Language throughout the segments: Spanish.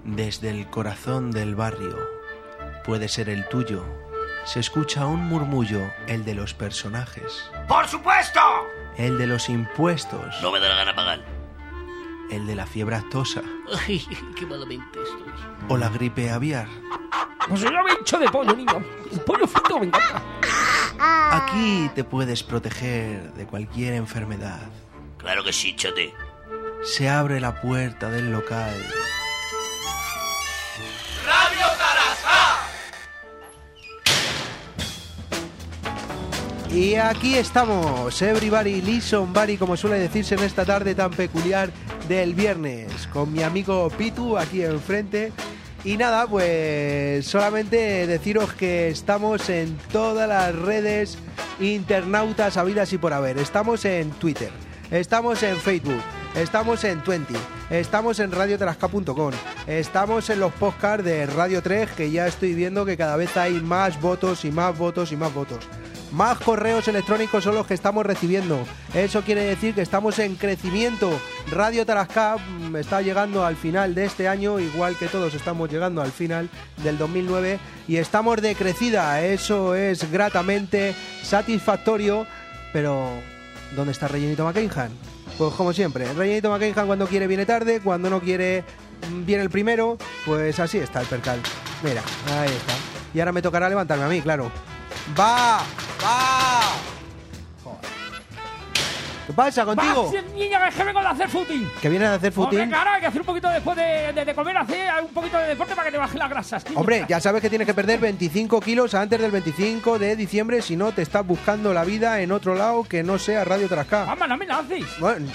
Desde el corazón del barrio, puede ser el tuyo, se escucha un murmullo, el de los personajes. ¡Por supuesto! El de los impuestos. No me da la gana pagar. El de la fiebre aftosa. Ay, qué malamente estoy. O la gripe aviar. Pues yo me hincho de pollo, niño. El pollo frito me encanta. Aquí te puedes proteger de cualquier enfermedad. Claro que sí, chate. Se abre la puerta del local. Radio Tarasca. Y aquí estamos, everybody listen body, como suele decirse en esta tarde tan peculiar del viernes, con mi amigo Pitu aquí enfrente. Y nada, pues solamente deciros que estamos en todas las redes internautas habidas y por haber. Estamos en Twitter, estamos en Facebook, estamos en Twenty, estamos en radiotarasca.com, estamos en los podcasts de Radio 3, que ya estoy viendo que cada vez hay más votos y más votos y más votos. Más correos electrónicos son los que estamos recibiendo. Eso quiere decir que estamos en crecimiento. Radio Tarasca está llegando al final de este año, igual que todos estamos llegando al final del 2009, y estamos de crecida. Eso es gratamente satisfactorio. Pero, ¿dónde está Rellenito McCainhan? Pues como siempre, Rellenito McCainhan cuando quiere viene tarde, cuando no quiere viene el primero. Pues así está el percal. Mira, ahí está. Y ahora me tocará levantarme a mí, claro. ¡Va! Joder. ¿Qué pasa contigo? Niña, que vengo de hacer footing. ¿Que vienes a hacer footing? Hombre, claro, hay que hacer un poquito después de comer, hacer un poquito de deporte para que te bajen las grasas, tío. Hombre, ya sabes que tienes que perder 25 kilos antes del 25 de diciembre, si no te estás buscando la vida en otro lado que no sea Radio Tarasca. Mamá, no me la haces. Bueno,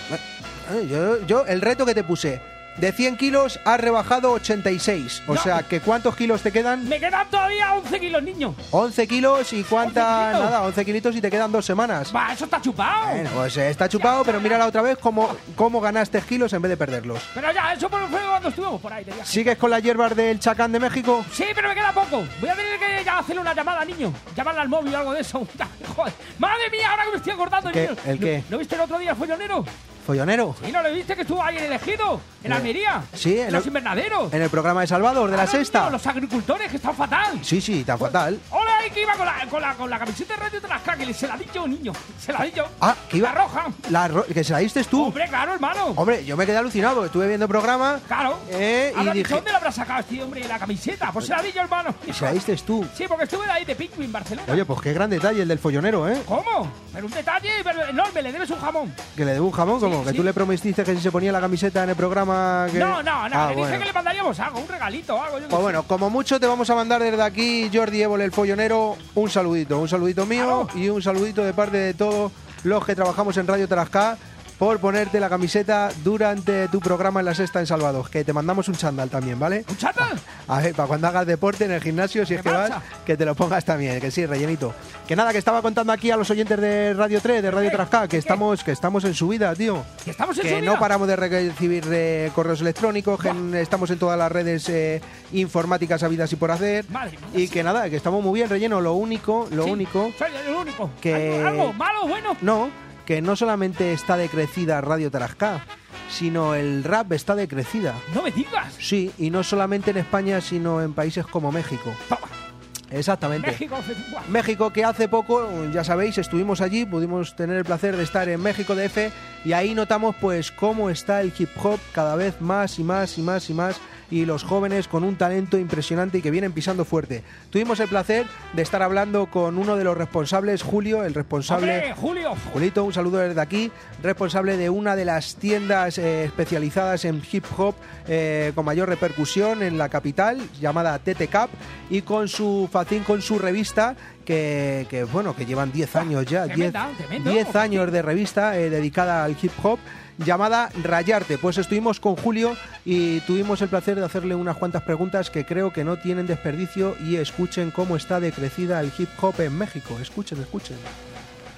yo el reto que te puse, de 100 kilos has rebajado 86. O sea, que ¿cuántos kilos te quedan? Me quedan todavía 11 kilos, niño. 11 kilos y ¿cuántas? 11 kilos. Nada, 11 kilitos y te quedan 2 semanas. Va, eso está chupado. Bueno, pues está chupado, pero mira la otra vez cómo ganaste kilos en vez de perderlos. Pero ya, eso fue cuando estuvimos por ahí de viaje. ¿Sigues con las hierbas del Chacán de México? Sí, pero me queda poco. Voy a tener que ya hacerle una llamada, niño. Llamarle al móvil o algo de eso. Joder. Madre mía, ahora que me estoy acordando, ¿Qué? niño. ¿El qué? ¿No viste el otro día el follonero? ¿Follonero? ¿Y no lo viste que estuvo ahí en el Ejido? En Almería. Sí, en los invernaderos. En el programa de Salvador de la Claro, Sexta. niño, los agricultores, que están fatal. Sí, está fatal. Hola, ahí que iba con la camiseta de Radio Tarasca, que se la di yo, niño. Se la di yo. Ah, que iba. La roja. Que se la diste tú. Hombre, claro, hermano. Hombre, yo me quedé alucinado porque estuve viendo el programa. Claro. Y dije, ¿dónde la habrás sacado este hombre la camiseta? Pues se la di yo, hermano. ¿y se la diste tú? Sí, porque estuve de ahí de Pico en Barcelona. Oye, pues qué gran detalle el del follonero, ¿eh? ¿Cómo? Pero un detalle enorme, le debes un jamón. Que le debo un jamón, como que sí. tú le prometiste que si se ponía la camiseta en el programa. Que... No, le dije bueno. que le mandaríamos algo, un regalito, algo. Pues bueno, como mucho te vamos a mandar desde aquí, Jordi Évole, el follonero, un saludito mío. Claro. Y un saludito de parte de todos los que trabajamos en Radio Tarasca por ponerte la camiseta durante tu programa en la Sexta en Salvador. Que te mandamos un chándal también, ¿vale? ¿Un chándal? A ver, para cuando hagas deporte en el gimnasio, si es que vas, que te lo pongas también, que sí, rellenito. Que nada, que estaba contando aquí a los oyentes de Radio 3, de Radio Tarasca, que estamos en subida, tío. ¿Que estamos en que subida? no paramos de recibir correos electrónicos, que estamos en todas las redes informáticas habidas y por hacer. Madre mía, y sí. que nada, que estamos muy bien, relleno. Lo único. Soy el único. Que- ¿Algo malo, bueno? No, que no solamente está decrecida Radio Tarasca, sino el rap está decrecida. No me digas. Sí, y no solamente en España, sino en países como México. Toma. Exactamente. México. Buah. México, que hace poco, ya sabéis, estuvimos allí, pudimos tener el placer de estar en México DF, y ahí notamos pues cómo está el hip hop cada vez más y más y más y más, y los jóvenes con un talento impresionante y que vienen pisando fuerte. Tuvimos el placer de estar hablando con uno de los responsables, Julio, el responsable... Hombre, Julio. Julito, un saludo desde aquí, responsable de una de las tiendas especializadas en hip hop con mayor repercusión en la capital, llamada TT Cap, y con su facín, con su revista, que llevan 10 años ya, Tremendo. 10 años de revista dedicada al hip hop, llamada Rayarte. Pues estuvimos con Julio y tuvimos el placer de hacerle unas cuantas preguntas que creo que no tienen desperdicio, y escuchen cómo está decrecida el hip hop en México. Escuchen.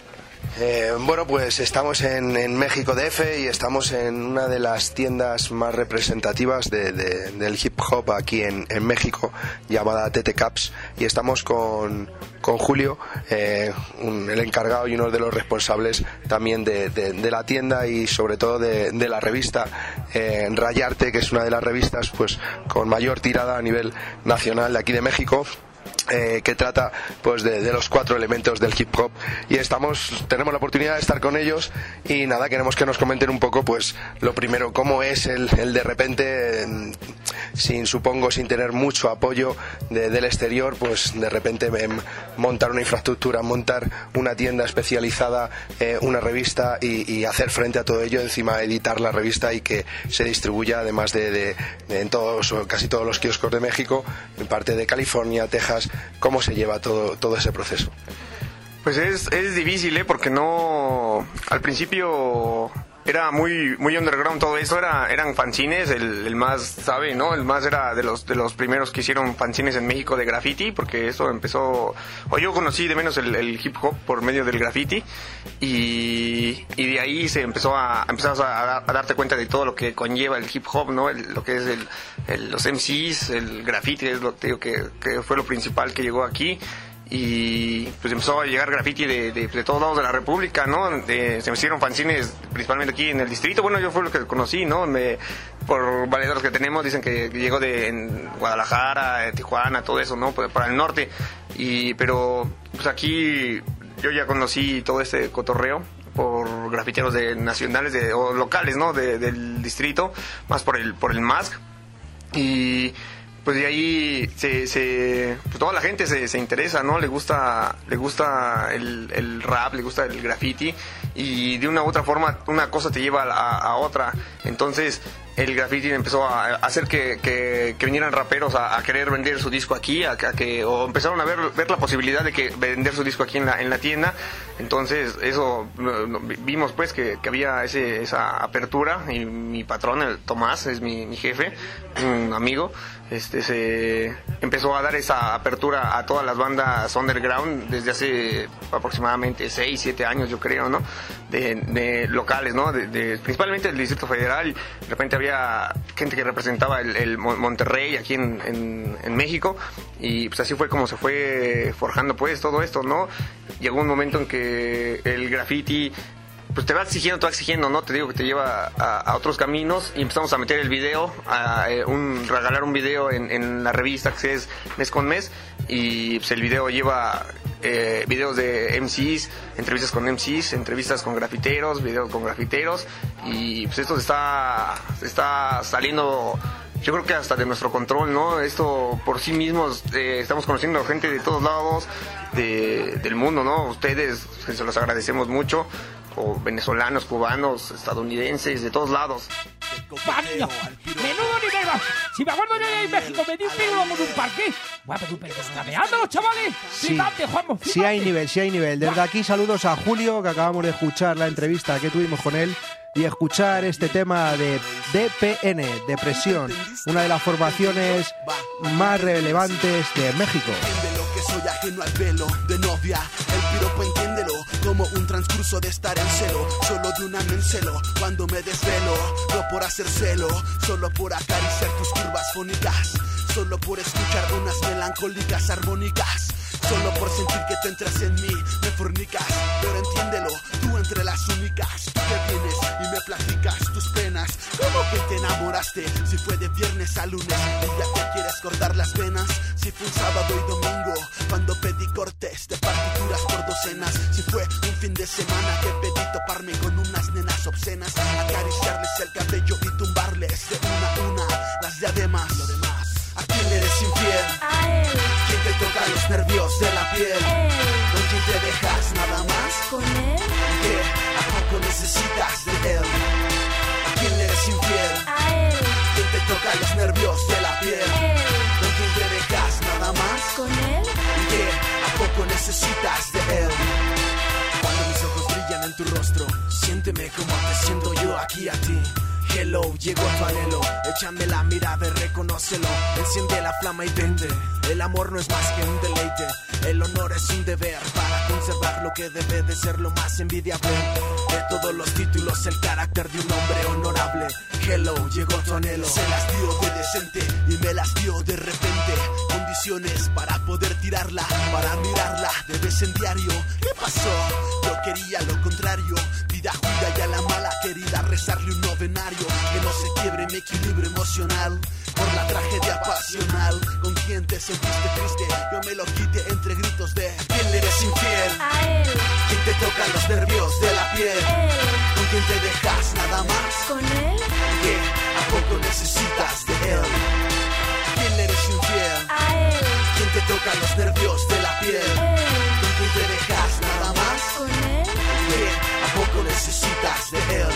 Bueno, pues estamos en México DF y estamos en una de las tiendas más representativas del hip hop aquí en México, llamada TT Caps, y estamos con Julio, el encargado y uno de los responsables también de la tienda y sobre todo de la revista Rayarte, que es una de las revistas pues con mayor tirada a nivel nacional de aquí de México. Que trata pues de los 4 elementos del hip hop, y tenemos la oportunidad de estar con ellos y nada, queremos que nos comenten un poco pues lo primero, cómo es el de repente, sin tener mucho apoyo del exterior, pues de repente montar una infraestructura, montar una tienda especializada, una revista y hacer frente a todo ello, encima editar la revista y que se distribuya además de en casi todos los kioscos de México, en parte de California, Texas. ¿Cómo se lleva todo ese proceso? Pues es difícil, porque no, al principio era muy underground todo eso, eran fanzines, el más sabe, ¿no? El más era de los primeros que hicieron fanzines en México de graffiti, porque eso empezó, o yo conocí de menos el hip hop por medio del graffiti, y de ahí se empezó a darte cuenta de todo lo que conlleva el hip hop, ¿no? Lo que es los MCs, el graffiti, es lo que digo que fue lo principal que llegó aquí. Y pues empezó a llegar graffiti de todos lados de la República, ¿no? Se me hicieron fanzines principalmente aquí en el distrito. Bueno, yo fue lo que conocí, ¿no? Por valedores que tenemos, dicen que llegó en Guadalajara, Tijuana, todo eso, ¿no? Para el norte. Pero pues aquí yo ya conocí todo este cotorreo por grafiteros nacionales o locales, ¿no? Del distrito, más por el MASC. Y pues de ahí pues toda la gente se interesa, ¿no? Le gusta el rap, le gusta el graffiti, y de una u otra forma una cosa te lleva a otra. Entonces el graffiti empezó a hacer que vinieran raperos a querer vender su disco aquí, o empezaron a ver la posibilidad de vender su disco aquí en la tienda. Entonces eso vimos pues que había esa apertura, y mi patrón, el Tomás, es mi jefe, un amigo, se empezó a dar esa apertura a todas las bandas underground desde hace aproximadamente 6-7 años, yo creo, ¿no? De locales, ¿no? Principalmente del Distrito Federal. De repente había gente que representaba el Monterrey aquí en México, y pues así fue como se fue forjando pues todo esto, ¿no? Llegó un momento en que el graffiti pues te va exigiendo, ¿no? Te digo que te lleva a otros caminos, y empezamos a meter el video, regalar un video en la revista que es mes con mes, y pues el video lleva videos de MCs, entrevistas con MCs, entrevistas con grafiteros, videos con grafiteros, y pues esto está saliendo, yo creo que hasta de nuestro control, ¿no? Esto por sí mismos, estamos conociendo gente de todos lados del mundo, ¿no? Ustedes, se los agradecemos mucho, o venezolanos, cubanos, estadounidenses, de todos lados. ¡Vaya! ¡Menudo nivel! Si me acuerdo yo en México, me di un pirulo en un parque. ¡Guau, pero está meando los chavales! ¡Flipante, Juanmo! Sí hay nivel. Desde aquí saludos a Julio, que acabamos de escuchar la entrevista que tuvimos con él, y escuchar este tema de DPN, Depresión, una de las formaciones más relevantes de México. Soy ajeno al velo de novia, el piropo entiéndelo como un transcurso de estar en celo, solo de una me encelo cuando me desvelo, no por hacer celo, solo por acariciar tus curvas fónicas, solo por escuchar unas melancólicas armónicas, solo por sentir que te entras en mí, me fornicas, pero entiéndelo, tú entre las únicas, tú que vienes y me platicas tus penas, ¿cómo que te enamoraste? Si fue de viernes a lunes, y ya te quieres cortar las venas, si fue un sábado y domingo, cuando pedí cortes de partituras por docenas, si fue un fin de semana que pedí toparme con unas nenas obscenas, acariciarles el cabello y tumbarles de una a una las diademas, lo demás. ¿A quién le eres infiel? A él. ¿Quién te toca los nervios de la piel? Él. ¿Con quién te dejas nada más? ¿Con él? ¿Qué? ¿A poco necesitas de él? ¿A quién le eres infiel? A él. ¿Quién te toca los nervios de la piel? Él. ¿Con quién te dejas nada más? ¿Con él? ¿Qué? ¿A poco necesitas de él? Cuando mis ojos brillan en tu rostro, siénteme como te siento yo aquí a ti. Hello, llegó tu anhelo, échame la mirada y reconócelo, enciende la flama y vente, el amor no es más que un deleite, El honor es un deber para conservar lo que debe de ser lo más envidiable. De todos los títulos, el carácter de un hombre honorable. Hello, llegó tu anhelo. Se las dio de decente y me las dio de repente. Condiciones para poder tirarla, para mirarla de vez en diario. ¿Qué pasó? Yo quería lo contrario. Vida juida y a la mala querida rezarle un novenario. Que no se quiebre mi equilibrio emocional por la tragedia pasional. ¿Con quién te sentiste triste? Yo me lo quité entre gritos de ¿quién le eres infiel? A él. ¿Quién te toca los nervios de la piel? Él. ¿Con quién te dejas nada más? Con él. ¿Qué? ¿A poco necesitas de él? ¿Quién le eres infiel? A él. ¿Quién te toca los nervios de la piel? Él. ¿Con quién te dejas nada más? Con él. ¿Qué? ¿A poco necesitas de él?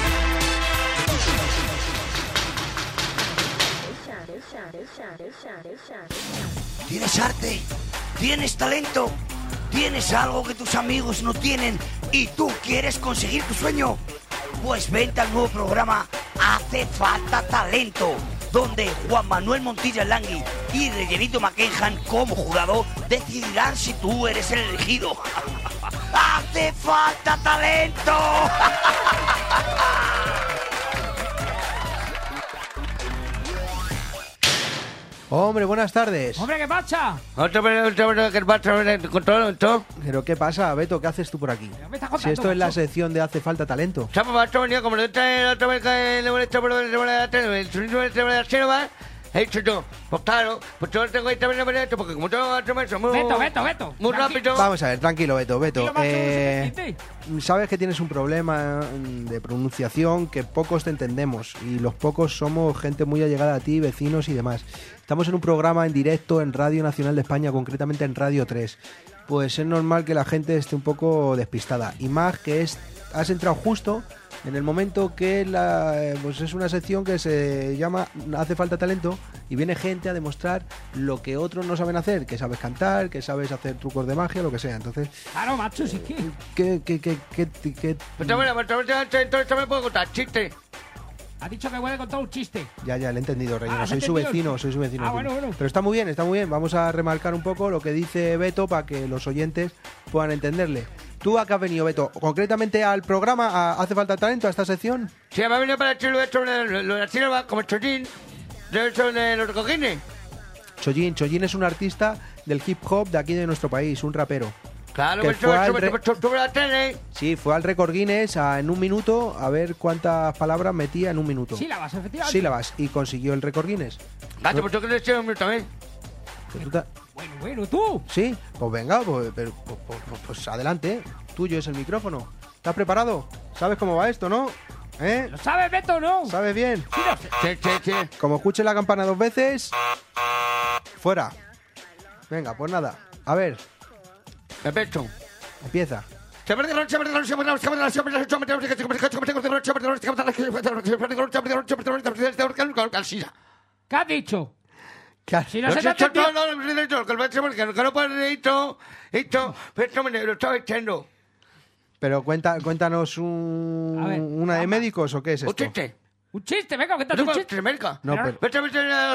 ¿Tienes arte? ¿Tienes talento? ¿Tienes algo que tus amigos no tienen y tú quieres conseguir tu sueño? Pues vente al nuevo programa Hace Falta Talento, donde Juan Manuel Montilla Langui y Rellenito McKenhan como jurado decidirán si tú eres el elegido. ¡Hace falta talento! Hombre, buenas tardes. Hombre, ¿qué pasa? Pero ¿qué pasa, Beto? ¿Qué haces tú por aquí? ¿Qué me estás contando, Si esto es la macho? sección de Hace Falta Talento. Beto. Muy rápido. Vamos a ver, tranquilo, Beto. Tranquilo, macho, ¿se entiende? Sabes que tienes un problema de pronunciación que pocos te entendemos y los pocos somos gente muy allegada a ti, vecinos y demás. Estamos en un programa en directo en Radio Nacional de España, concretamente en Radio 3. Pues es normal que la gente esté un poco despistada. Y más que has entrado justo en el momento que pues es una sección que se llama Hace Falta Talento y viene gente a demostrar lo que otros no saben hacer, que sabes cantar, que sabes hacer trucos de magia, lo que sea. Entonces, Claro, macho, sí que. ¿qué? me puedo contar chiste. Ha dicho que puede contar un chiste. Ya, le he entendido, Relleno. ¿has Soy su entendido? vecino. Ah, bueno. Pero está muy bien. Vamos a remarcar un poco lo que dice Beto para que los oyentes puedan entenderle. ¿Tú a qué has venido, Beto? ¿Concretamente al programa Hace Falta Talento, a esta sección? Sí, me ha venido para decir lo de la silva, como Chollín, de los cojines. Chollín es un artista del hip hop de aquí de nuestro país, un rapero. Claro, Que pues fue al sobre la tele. Sí, fue al récord Guinness en un minuto a ver cuántas palabras metía en un minuto. Sílabas, efectivamente. Sílabas, y consiguió el récord Guinness. Gato, pues yo que le eché un minuto también. Bueno, tú. Sí, pues venga, pues adelante. Tuyo es el micrófono. ¿Estás preparado? ¿Sabes cómo va esto, no? ¿Eh? ¿Lo sabes, Beto, no? ¿Sabes bien? Sí, lo sé. Sí. Como escuche la campana 2 veces, fuera. Venga, pues nada. A ver, Me pecho. empieza. ¿Qué has dicho? ¿Qué has- Si no se te ha entendido. Pero cuéntanos A ver, una de vamos. médicos o qué es esto. Un chiste, venga, que te un chiste. No, pero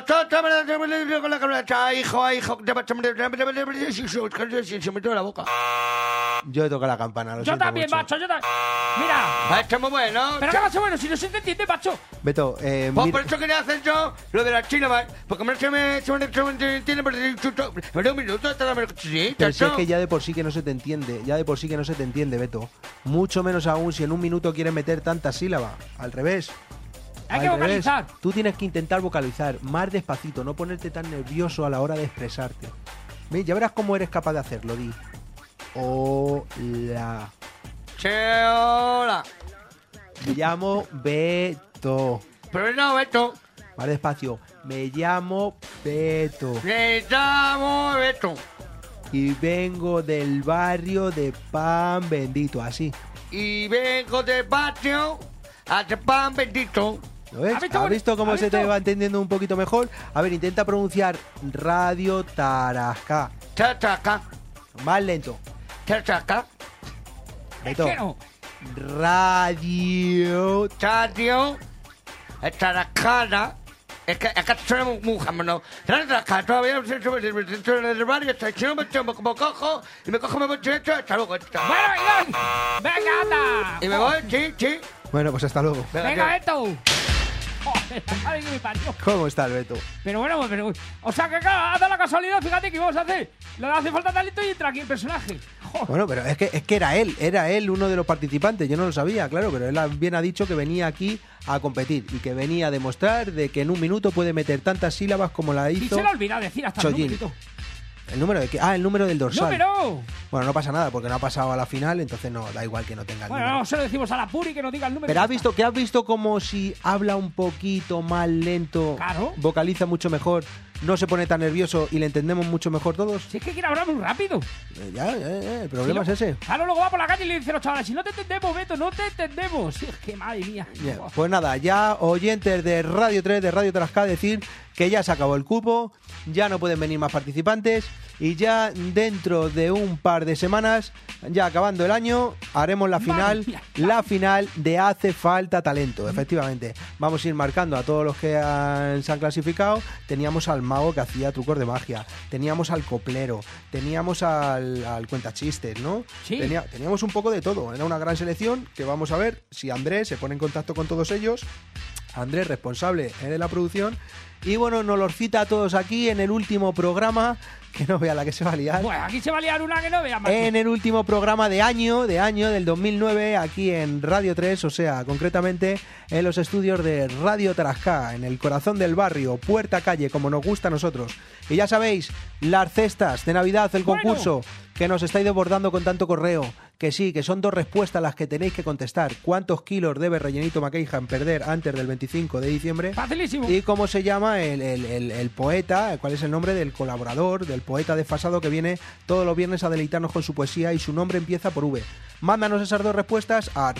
Se metió en la boca. yo he tocado la campana. Lo Yo siento también, mucho. macho, yo también. Mira. Está muy bueno. Pero qué macho, bueno, si no se te entiende, macho. Beto, Pues mira- por eso quería hacer yo lo de la China, porque no se me entiende, pero un minuto, sí, pero si es que ya de por sí que no se te entiende, Beto. Mucho menos aún si en un minuto quieres meter tanta sílaba. Al revés. Hay que Al revés. vocalizar. Tú tienes que intentar vocalizar más despacito, no ponerte tan nervioso a la hora de expresarte. ¿Ves? Ya verás cómo eres capaz de hacerlo. Di. Hola. Hola. Me llamo Beto. Pero no, Beto. Más despacio. Me llamo Beto. Le llamo Beto. Y vengo del barrio de Pan Bendito. Así. Y vengo del patio a hacer pan bendito. ¿Lo ves? ¿Has visto? ¿Has visto cómo ¿Has se te visto? va entendiendo un poquito mejor? A ver, intenta pronunciar Radio Tarasca. Chachaca. Más lento. Chachaca. Beto. ¿Qué no? Radio. Chadio. Characana. Es que somos muy jamono. Todavía del barrio, como cojo, y me cojo, me voy esto, hasta luego. Bueno, Iván, venga, anda. Y me voy, sí. Bueno, pues hasta luego. Venga, Beto. Joder, madre que me parió. ¿Cómo está el Beto? Pero bueno, o sea que claro, ha dado la casualidad, fíjate que íbamos a hacer. Le hace falta talento y entra aquí el personaje. Joder. Bueno, pero es que era él uno de los participantes, yo no lo sabía, claro, pero él bien ha dicho que venía aquí a competir y que venía a demostrar de que en un minuto puede meter tantas sílabas como la hizo Y se le ha olvidado decir hasta el Chollín. numerito. ¿El número de qué? Ah, el número del dorsal. ¡Número! Bueno, no pasa nada porque no ha pasado a la final, entonces no, da igual que no tenga el Bueno, número. no, se lo decimos a la Puri que nos diga el número. Pero has visto como si habla un poquito más lento, Claro. vocaliza mucho mejor, no se pone tan nervioso y le entendemos mucho mejor todos? Si es que quiere hablar muy rápido. El problema es ese. Claro, luego va por la calle y le dice a los chavales, si no te entendemos, Beto, no te entendemos. Si es que, madre mía. Bien, pues nada, ya oyentes de Radio 3, de Radio Tarasca, decir que ya se acabó el cupo, ya no pueden venir más participantes y ya dentro de un par de semanas, ya acabando el año, haremos la final, la final de Hace Falta Talento, efectivamente. Vamos a ir marcando a todos los que se han clasificado. Teníamos al mago que hacía trucos de magia, teníamos al coplero, teníamos al cuentachistes, ¿no? Sí. Teníamos un poco de todo, era una gran selección que vamos a ver si Andrés se pone en contacto con todos ellos. Andrés, responsable de la producción. Y bueno, nos los cita a todos aquí en el último programa, que no vea la que se va a liar. Bueno, aquí se va a liar una que no vea más. En el último programa de año del 2009, aquí en Radio 3, o sea, concretamente en los estudios de Radio Tarasca, en el corazón del barrio, puerta calle, como nos gusta a nosotros. Y ya sabéis, las cestas de Navidad, el concurso, que nos estáis desbordando con tanto correo. Que sí, que son 2 respuestas las que tenéis que contestar. ¿Cuántos kilos debe Rellenito McKeijan perder antes del 25 de diciembre? Facilísimo. Y cómo se llama el poeta, cuál es el nombre del colaborador, del poeta desfasado que viene todos los viernes a deleitarnos con su poesía y su nombre empieza por V. Mándanos esas 2 respuestas a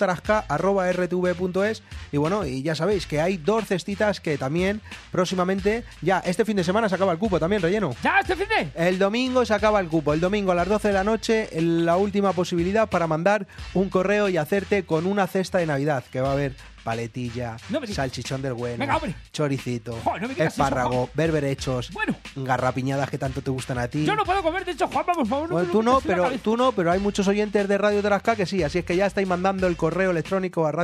radiotarasca@rtv.es y bueno, y ya sabéis que hay 2 cestitas que también próximamente, ya este fin de semana se acaba el cupo también, Relleno. ¿Ya este fin de? El domingo se acaba el cupo, el domingo a las 12 de la noche, la última posibilidad para mandar un correo y hacerte con una cesta de Navidad, que va a haber paletilla, salchichón del bueno, venga, choricito, Joder, no me digas espárrago, eso, berberechos, bueno, garrapiñadas que tanto te gustan a ti. Yo no puedo comer, de hecho, Juanma, por favor. Bueno, tú no, pero hay muchos oyentes de Radio Tarasca que sí, así es que ya estáis mandando el correo electrónico a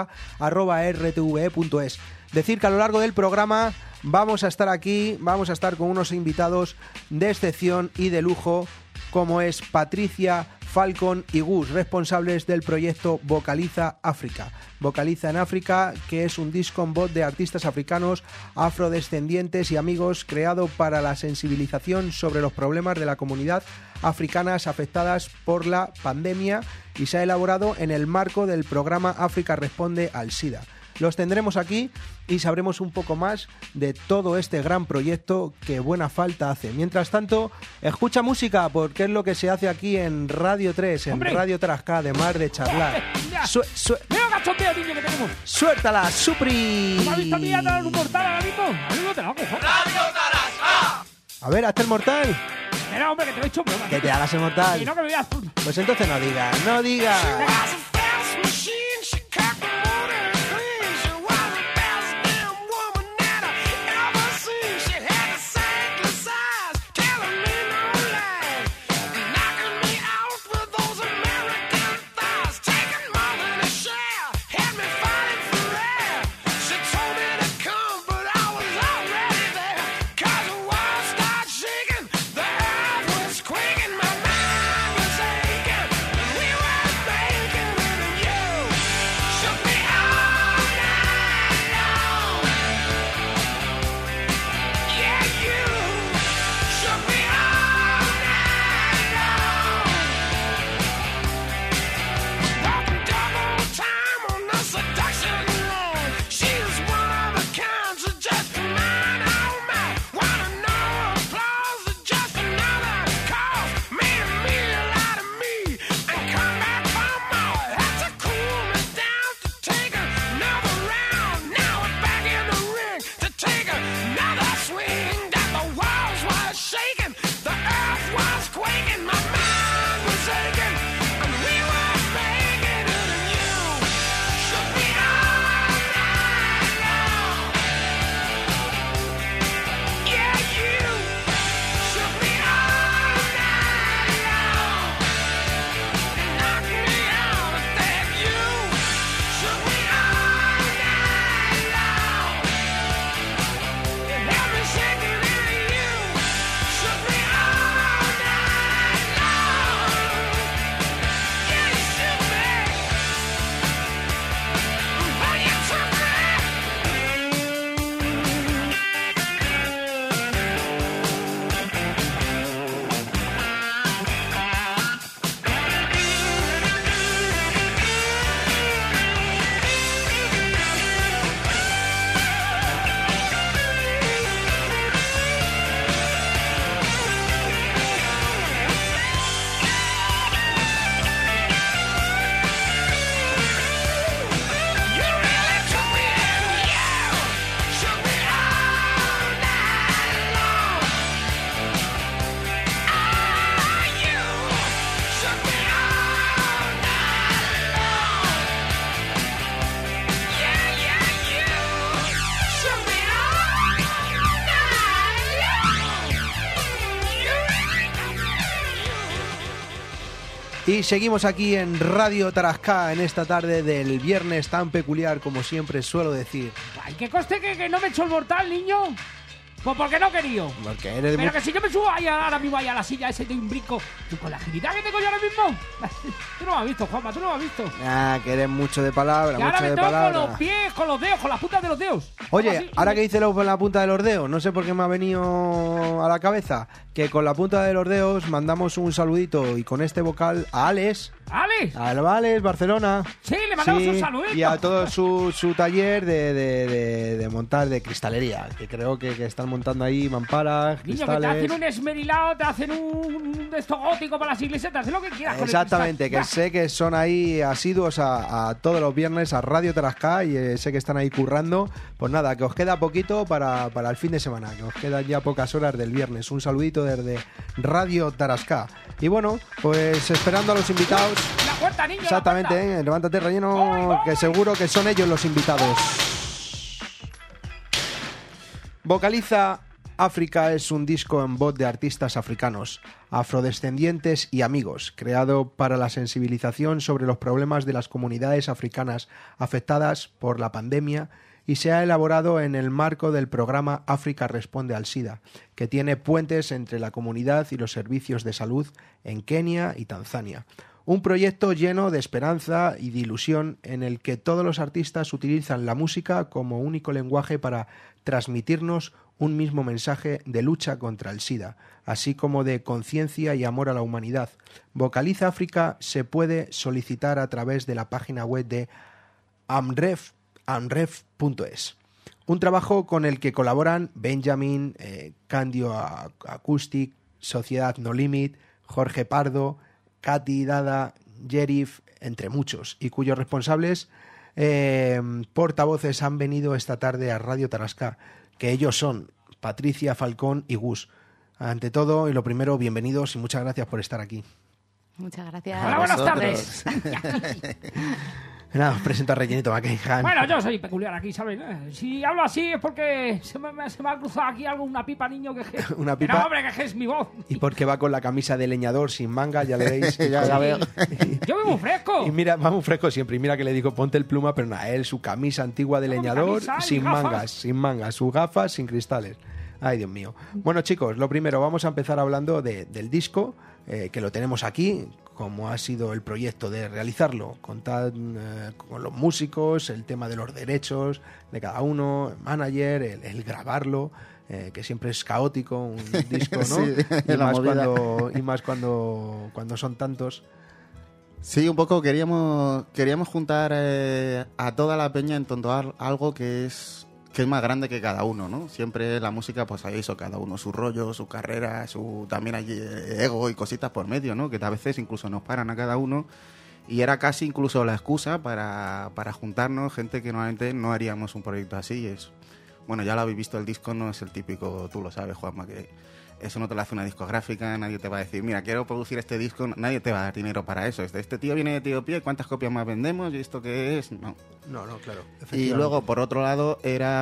radiotarasca@rtve.es. Decir que a lo largo del programa vamos a estar aquí, vamos a estar con unos invitados de excepción y de lujo, como es Patricia, Falcon y Gus, responsables del proyecto Vocaliza África. Vocaliza en África, que es un disco en voz de artistas africanos, afrodescendientes y amigos, creado para la sensibilización sobre los problemas de la comunidad africanas afectadas por la pandemia y se ha elaborado en el marco del programa África Responde al SIDA. Los tendremos aquí y sabremos un poco más de todo este gran proyecto que buena falta hace. Mientras tanto, escucha música porque es lo que se hace aquí en Radio 3, en ¡Hombre! Radio Tarasca, además de charlar. ¡Mira cachondeo, niño, que tenemos! ¡Suéltala, Supri! ¿Cómo has visto a mí a dar un mortal ahora mismo? A mí no te lo hago, joder. Radio Tarasca. A ver, hazte el mortal. Mira, hombre, que te lo he hecho broma. Que te hagas el Y mortal. no que me veas. Pues entonces no digas, no digas. Quaking, my mind was aching. We were making Y seguimos aquí en Radio Tarascá en esta tarde del viernes tan peculiar como siempre suelo decir. Ay, que conste que no me he hecho el mortal, niño. Pues porque no he querido. Porque eres Pero que si yo me subo ahí ahora mismo ahí a la silla ese de un brinco, y con la agilidad que tengo yo ahora mismo. Tú no me has visto, Juanma, tú no me has visto. que eres mucho de palabra, Y ahora mucho me de toco palabra. con los pies, con los dedos, con las puntas de los dedos. Oye, Así. ahora que dice la punta de los dedos, no sé por qué me ha venido a la cabeza que con la punta de los dedos mandamos un saludito y con este vocal a Alex. ¡Alex! A Alex, Barcelona. Sí, le mandamos un saludito. Y a todo su taller de montar de cristalería, que creo que están montando ahí mamparas, Niño, cristales. que te hacen un esmerilado, te hacen un de esto gótico para las iglesias, te hacen lo que quieras. con el Exactamente, que cristal. sé que son ahí asiduos a todos los viernes a Radio Tarascá y sé que están ahí currando. Pues nada, que os queda poquito para el fin de semana, que os quedan ya pocas horas del viernes. Un saludito desde Radio Tarascá. Y bueno, pues esperando a los invitados. La puerta, niño. Exactamente, la puerta. levántate relleno, ¡Voy! que seguro que son ellos los invitados. Vocaliza África es un disco en voz de artistas africanos, afrodescendientes y amigos, creado para la sensibilización sobre los problemas de las comunidades africanas afectadas por la pandemia y se ha elaborado en el marco del programa África Responde al SIDA, que tiene puentes entre la comunidad y los servicios de salud en Kenia y Tanzania. Un proyecto lleno de esperanza y de ilusión en el que todos los artistas utilizan la música como único lenguaje para transmitirnos un mismo mensaje de lucha contra el SIDA, así como de conciencia y amor a la humanidad. Vocaliza África se puede solicitar a través de la página web de amref.es. Un trabajo con el que colaboran Benjamin, Candio Acoustic, Sociedad No Limit, Jorge Pardo, Katy Dada, Jerif, entre muchos, y cuyos responsables portavoces han venido esta tarde a Radio Tarascá, que ellos son Patricia, Falcón y Gus. Ante todo y lo primero, bienvenidos y muchas gracias por estar aquí. Muchas gracias. Hola, buenas tardes. Nada, os presento a Rellenito McCann. Bueno, yo soy peculiar aquí, ¿sabes? Si hablo así es porque se me ha cruzado aquí una pipa, niño, que Una pipa. No, hombre, que es mi voz. Y porque va con la camisa de leñador sin manga, ya le veis. Ya veo. Yo vivo muy fresco. Y mira, va muy fresco siempre. Y mira que le digo, ponte el pluma, pero nada, él, su camisa antigua de Tengo mi leñador, camisa y sin gafas. mangas, sus gafas, sin cristales. Ay, Dios mío. Bueno, chicos, lo primero, vamos a empezar hablando del disco, que lo tenemos aquí, como ha sido el proyecto de realizarlo. Contad con los músicos, el tema de los derechos de cada uno, el manager, el grabarlo, que siempre es caótico un disco, ¿no? Sí, y, la más movida. cuando son tantos. Sí, un poco queríamos juntar a toda la peña en torno a algo que es más grande que cada uno, ¿no? Siempre la música, pues hay eso, cada uno su rollo, su carrera, también hay ego y cositas por medio, ¿no? Que a veces incluso nos paran a cada uno y era casi incluso la excusa para juntarnos gente que normalmente no haríamos un proyecto así. Bueno, ya lo habéis visto, el disco no es el típico, tú lo sabes, Juanma, que eso no te lo hace una discográfica, nadie te va a decir, mira, quiero producir este disco, nadie te va a dar dinero para eso. Este tío viene de Etiopía, ¿cuántas copias más vendemos? ¿Y esto qué es? No. No, claro. Y luego, por otro lado,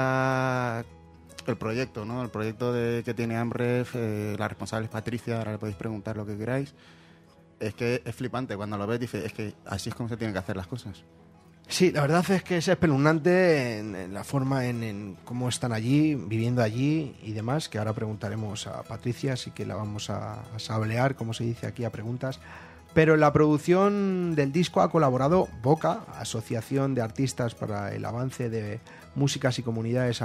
era el proyecto, ¿no? El proyecto que tiene Amref, la responsable es Patricia, ahora le podéis preguntar lo que queráis. Es que es flipante, cuando lo ves dices, es que así es como se tienen que hacer las cosas. Sí, la verdad es que es espeluznante en la forma en cómo están allí, viviendo allí y demás, que ahora preguntaremos a Patricia, así que la vamos a sablear, como se dice aquí, a preguntas. Pero en la producción del disco ha colaborado VOCA, Asociación de Artistas para el Avance de Músicas y Comunidades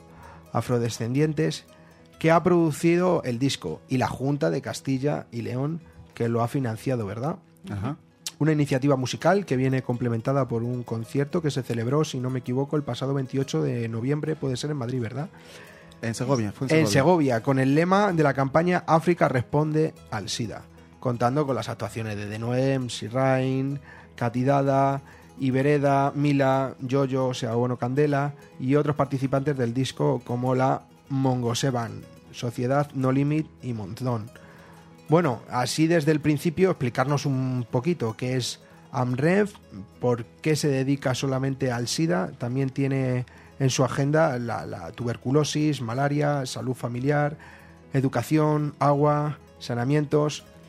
Afrodescendientes, que ha producido el disco, y la Junta de Castilla y León, que lo ha financiado, ¿verdad? Ajá. Una iniciativa musical que viene complementada por un concierto que se celebró, si no me equivoco, el pasado 28 de noviembre, puede ser en Madrid, ¿verdad? En Segovia, fue En Segovia, con el lema de la campaña África Responde al SIDA, contando con las actuaciones de The Noem, Sirrain, Katy Dada, Ibereda, Mila, Yoyo, o sea, Bueno Candela y otros participantes del disco como la Mongoseban, Sociedad No Limit y Monzón. Bueno, así desde el principio explicarnos un poquito qué es Amref, por qué se dedica solamente al SIDA, también tiene en su agenda la tuberculosis, malaria, salud familiar, educación, agua, saneamientos.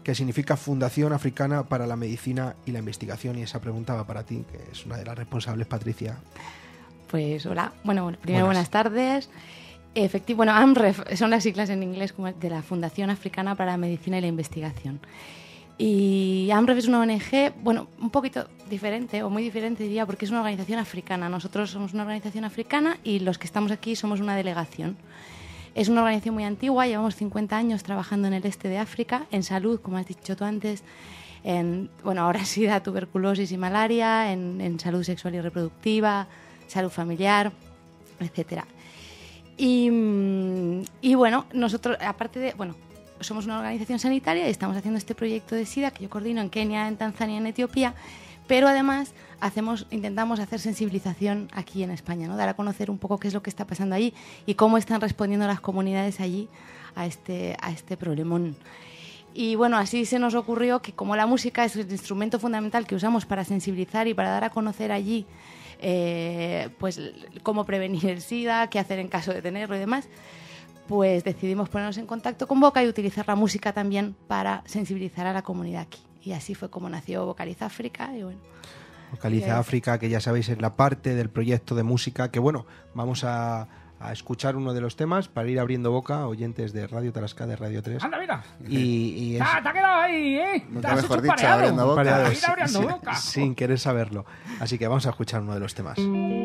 que significa Fundación Africana para la Medicina y la Investigación, y esa pregunta va para ti, que es una de las responsables, Patricia. Pues hola, bueno, primero buenas tardes. Bueno, AMREF son las siglas en inglés como de la Fundación Africana para la Medicina y la Investigación. Y AMREF es una ONG, bueno, un poquito diferente, o muy diferente diría, porque es una organización africana. Nosotros somos una organización africana y los que estamos aquí somos una delegación. Es una organización muy antigua, llevamos 50 años trabajando en el este de África, en salud, como has dicho tú antes, ahora SIDA, tuberculosis y malaria, en salud sexual y reproductiva, salud familiar, etcétera. Y bueno, nosotros, aparte de, somos una organización sanitaria y estamos haciendo este proyecto de SIDA que yo coordino en Kenia, en Tanzania y en Etiopía, pero además intentamos hacer sensibilización aquí en España, ¿no? Dar a conocer un poco qué es lo que está pasando allí y cómo están respondiendo las comunidades allí a este problemón. Y bueno, así se nos ocurrió que como la música es el instrumento fundamental que usamos para sensibilizar y para dar a conocer allí pues cómo prevenir el SIDA, qué hacer en caso de tenerlo y demás, pues decidimos ponernos en contacto con Voca y utilizar la música también para sensibilizar a la comunidad aquí. Y así fue como nació Vocaliza África. Y bueno, Vocaliza África, que ya sabéis es la parte del proyecto de música que, bueno, vamos a escuchar uno de los temas para ir abriendo boca, oyentes de Radio Tarasca, de Radio 3. ¡Anda, mira! Y te ha quedado ahí, ¿eh? No te has mejor hecho dicho, pareado. abriendo boca. Abriendo boca. Sin querer saberlo. Así que vamos a escuchar uno de los temas.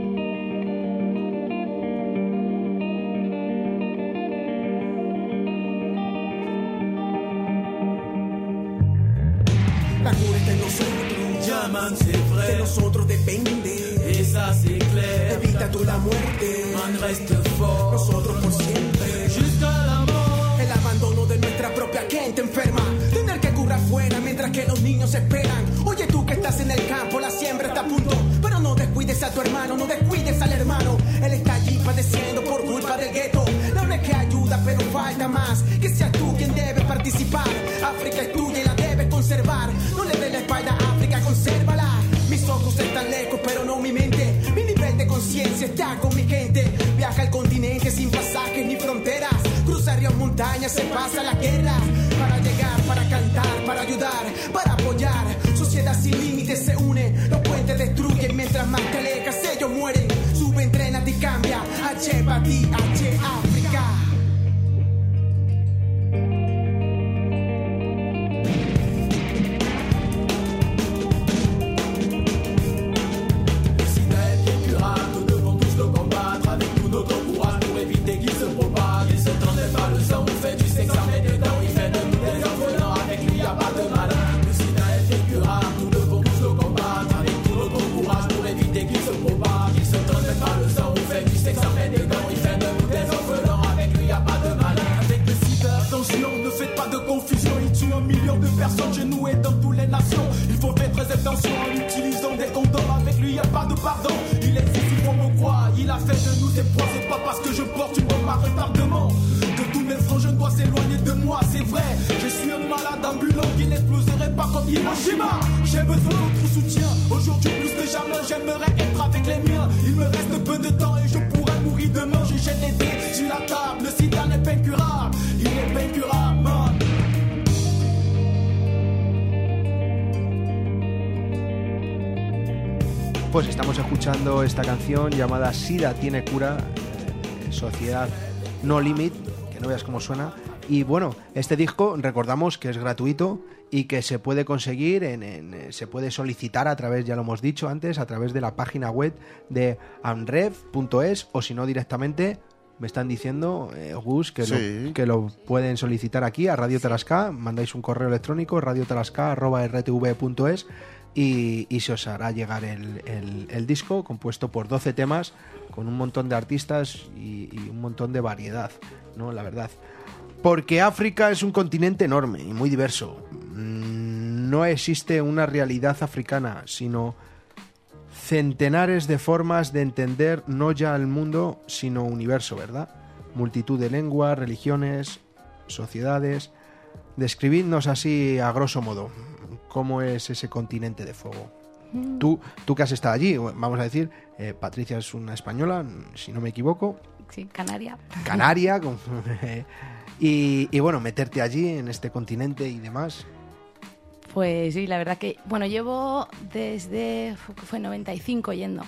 La cura está en nosotros, llaman, c'est vrai. De nosotros depende, et ça c'est clair. Evita tú la muerte, man reste fort. Nosotros por siempre, jusqu'à la mort. El abandono de nuestra propia gente enferma. Tener que curar fuera mientras que los niños esperan. Oye tú que estás en el campo, la siembra está a punto. Pero no descuides a tu hermano, no descuides al hermano. Él está allí padeciendo por culpa del gueto. La ONG ayuda pero falta más. Que seas tú quien debe participar. África es tuya y la debes conservar. No le des la espalda a África, consérvala. Mis ojos están lejos, pero no mi mente. Mi nivel de conciencia está con mi gente. Viaja al continente sin pasajes ni fronteras. Cruza ríos, montañas, se pasa la guerra. Para llegar, para cantar, para ayudar, para apoyar. Sociedad sin límites se une. Los puentes destruyen mientras más te alejas, ellos mueren. Sube, entrena y cambia. H para ti, H África. Personne chez nous et dans toutes les nations. Il faut faire très attention en utilisant des condoms. Avec lui y a pas de pardon. Il existe, il faut me croire. Il a fait de nous des proies. C'est pas parce que je porte une bombe à retardement que tous mes frangins doivent s'éloigner de moi. C'est vrai, je suis un malade ambulant qui n'exploserait pas comme Hiroshima. J'ai besoin de votre soutien. Aujourd'hui plus que jamais j'aimerais être avec les miens. Il me reste peu de temps et je pourrais mourir demain. Je jette les dés sur la table. Le sida n'est pas incurable. Il est pas incurable, man. Pues estamos escuchando esta canción llamada SIDA tiene cura, Sociedad No Limit, que no veas cómo suena. Y bueno, este disco recordamos que es gratuito y que se puede conseguir, se puede solicitar a través, ya lo hemos dicho antes, a través de la página web de amref.es, o si no directamente, me están diciendo, Gus, que lo pueden solicitar aquí a Radio Tarasca. Mandáis un correo electrónico, radiotarasca@rtv.es, y se os hará llegar el disco compuesto por 12 temas con un montón de artistas y un montón de variedad, ¿no? La verdad. Porque África es un continente enorme y muy diverso. No existe una realidad africana, sino centenares de formas de entender no ya el mundo, sino universo, ¿verdad? Multitud de lenguas, religiones, sociedades. Describidnos así a grosso modo cómo es ese continente de fuego. Tú que has estado allí, vamos a decir, Patricia es una española, si no me equivoco. Sí, Canaria. Canaria, y bueno, meterte allí en este continente y demás. Pues sí, la verdad que, bueno, llevo desde, fue 95 yendo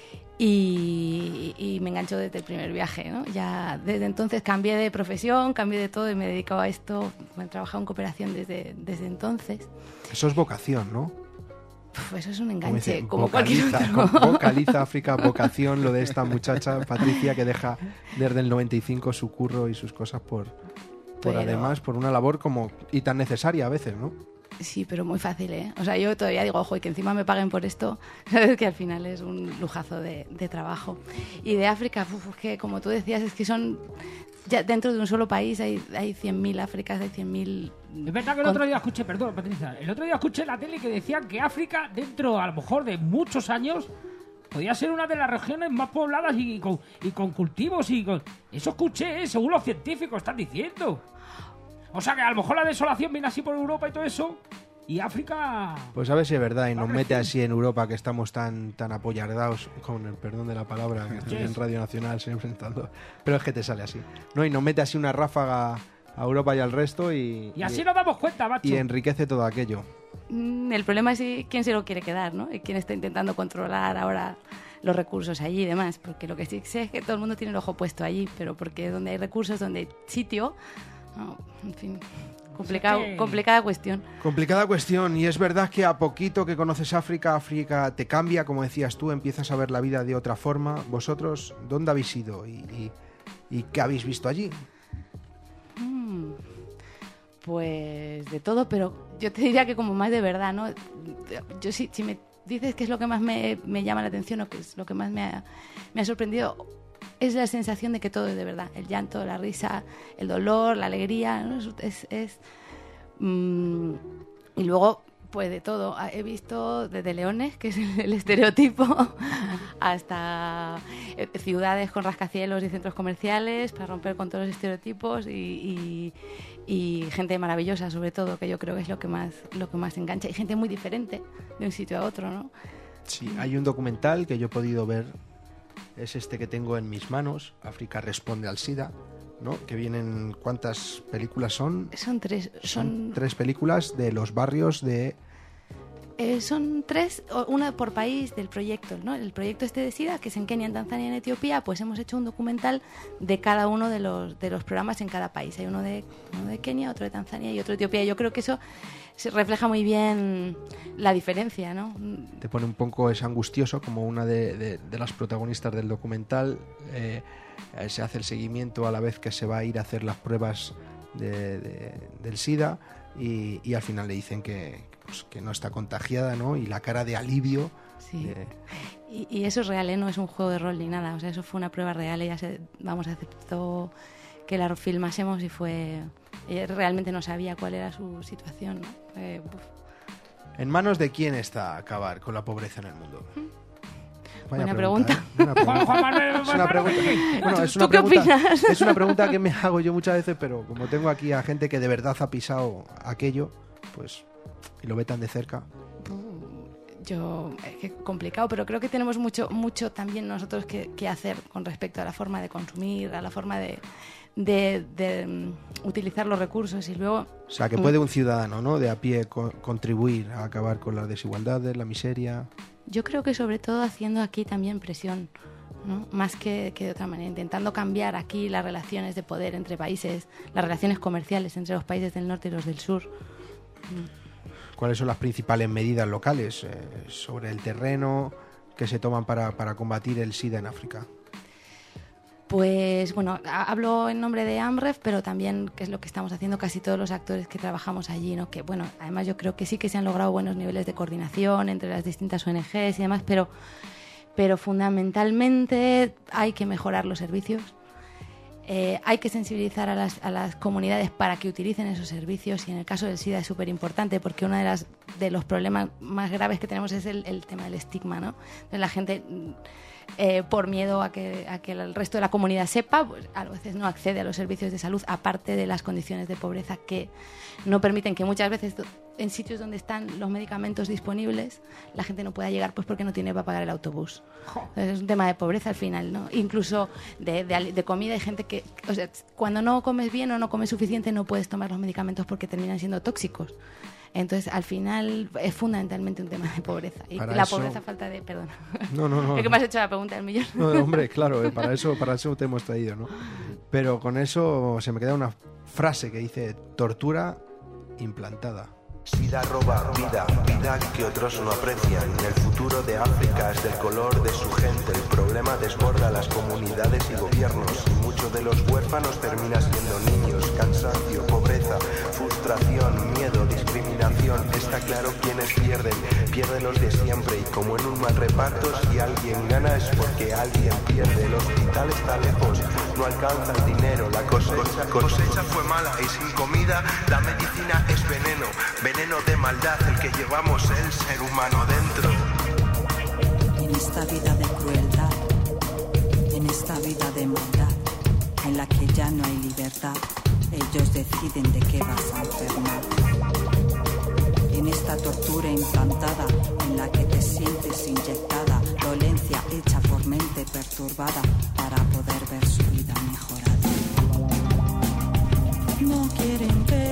y me enganchó desde el primer viaje, ¿no? Ya desde entonces cambié de profesión, cambié de todo y me dedicaba a esto, he trabajado en cooperación desde entonces. Eso es vocación, ¿no? Eso es un enganche, dice, como cualquier otro. Vocaliza África, vocación, lo de esta muchacha, Patricia, que deja desde el 95 su curro y sus cosas por además, por una labor como y tan necesaria a veces, ¿no? Sí, pero muy fácil, ¿eh? O sea, yo todavía digo, ojo, y que encima me paguen por esto, sabes que al final es un lujazo de trabajo. Y de África, que como tú decías, es que son... Ya dentro de un solo país hay 100.000 Áfricas, hay 100.000... Es verdad que el otro día escuché, perdón, Patricia, el otro día escuché en la tele que decían que África, dentro a lo mejor de muchos años, podía ser una de las regiones más pobladas y con cultivos y con... Eso escuché, según los científicos están diciendo. O sea que a lo mejor la desolación viene así por Europa y todo eso, y África... Pues a ver si es verdad y nos mete así en Europa, que estamos tan apollardados, con el perdón de la palabra, que estoy en Radio Nacional, estoy enfrentando, pero es que te sale así, ¿no? Y nos mete así una ráfaga a Europa y al resto y así nos damos cuenta, macho. Y enriquece todo aquello. El problema es quién se lo quiere quedar, ¿no? Y quién está intentando controlar ahora los recursos allí y demás, porque lo que sí sé es que todo el mundo tiene el ojo puesto allí, pero porque donde hay recursos, donde hay sitio... No, en fin, complicada cuestión. Complicada cuestión, y es verdad que a poquito que conoces África te cambia, como decías tú, empiezas a ver la vida de otra forma. Vosotros, ¿dónde habéis ido y qué habéis visto allí? Pues de todo, pero yo te diría que como más de verdad, ¿no? Yo si me dices qué es lo que más me llama la atención o qué es lo que más me ha sorprendido... Es la sensación de que todo es de verdad. El llanto, la risa, el dolor, la alegría, ¿no? Y luego, pues de todo. He visto desde leones, que es el estereotipo, hasta ciudades con rascacielos y centros comerciales para romper con todos los estereotipos y gente maravillosa, sobre todo, que yo creo que es lo que más engancha. Y gente muy diferente de un sitio a otro, ¿no? Sí, hay un documental que yo he podido ver. Es este que tengo en mis manos, África responde al SIDA, ¿no? Que vienen, ¿cuántas películas son? Son tres. Son 3 películas de los barrios de... Son 3, una por país del proyecto, ¿no? El proyecto este de SIDA, que es en Kenia, en Tanzania y en Etiopía, pues hemos hecho un documental de cada uno de los programas en cada país. Hay uno de Kenia, otro de Tanzania y otro de Etiopía. Yo creo que eso se refleja muy bien la diferencia, ¿no? Te pone un poco, es angustioso, como una de las protagonistas del documental. Se hace el seguimiento a la vez que se va a ir a hacer las pruebas del SIDA y al final le dicen que no está contagiada, ¿no? Y la cara de alivio. Sí. Y eso es real, ¿eh? No es un juego de rol ni nada. O sea, eso fue una prueba real. Ella aceptó que la filmásemos y ella realmente no sabía cuál era su situación, ¿no? ¿En manos de quién está acabar con la pobreza en el mundo? Buena pregunta. Buena pregunta. ¿Tú qué opinas? Es una pregunta que me hago yo muchas veces, pero como tengo aquí a gente que de verdad ha pisado aquello, pues... y lo ve tan de cerca. Es complicado, pero creo que tenemos mucho también nosotros que hacer con respecto a la forma de consumir, a la forma de utilizar los recursos y luego... O sea, que puede un ciudadano, ¿no?, de a pie contribuir a acabar con las desigualdades, la miseria. Yo creo que sobre todo haciendo aquí también presión, ¿no? Más que de otra manera, intentando cambiar aquí las relaciones de poder entre países, las relaciones comerciales entre los países del norte y los del sur. ¿Cuáles son las principales medidas locales sobre el terreno que se toman para combatir el SIDA en África? Pues bueno, hablo en nombre de AMREF, pero también que es lo que estamos haciendo casi todos los actores que trabajamos allí, ¿no? Que bueno, además yo creo que sí que se han logrado buenos niveles de coordinación entre las distintas ONGs y demás, pero fundamentalmente hay que mejorar los servicios. Hay que sensibilizar a las comunidades para que utilicen esos servicios y en el caso del SIDA es súper importante porque uno de los problemas más graves que tenemos es el tema del estigma, ¿no? Entonces, la gente por miedo a que el resto de la comunidad sepa, pues a veces no accede a los servicios de salud, aparte de las condiciones de pobreza que no permiten que muchas veces en sitios donde están los medicamentos disponibles la gente no pueda llegar pues porque no tiene para pagar el autobús. Entonces, es un tema de pobreza al final, ¿no? Incluso de comida. Hay gente que, o sea, cuando no comes bien o no comes suficiente no puedes tomar los medicamentos porque terminan siendo tóxicos. Entonces, al final, es fundamentalmente un tema de pobreza. Y Para la eso- pobreza, falta de... Perdona. No. Es que me has hecho la pregunta del millón. No, hombre, claro, para eso te hemos traído, ¿no? Pero con eso se me queda una frase que dice: tortura implantada. SIDA roba vida, vida que otros no aprecian. El futuro de África es del color de su gente. El problema desborda las comunidades y gobiernos. Y muchos de los huérfanos terminan siendo niños. Cansancio, pobreza, frustración, miedo, discriminación. Está claro quiénes pierden. Pierden los de siempre. Y como en un mal reparto, si alguien gana es porque alguien pierde. El hospital está lejos, no alcanza el dinero. La cosecha fue mala y sin comida la medicina es veneno. Veneno de maldad el que llevamos el ser humano dentro. En esta vida de crueldad, en esta vida de maldad, en la que ya no hay libertad, ellos deciden de qué vas a enfermar. En esta tortura implantada, en la que te sientes inyectada, dolencia hecha por mente perturbada, para poder ver su vida mejorada. No quieren ver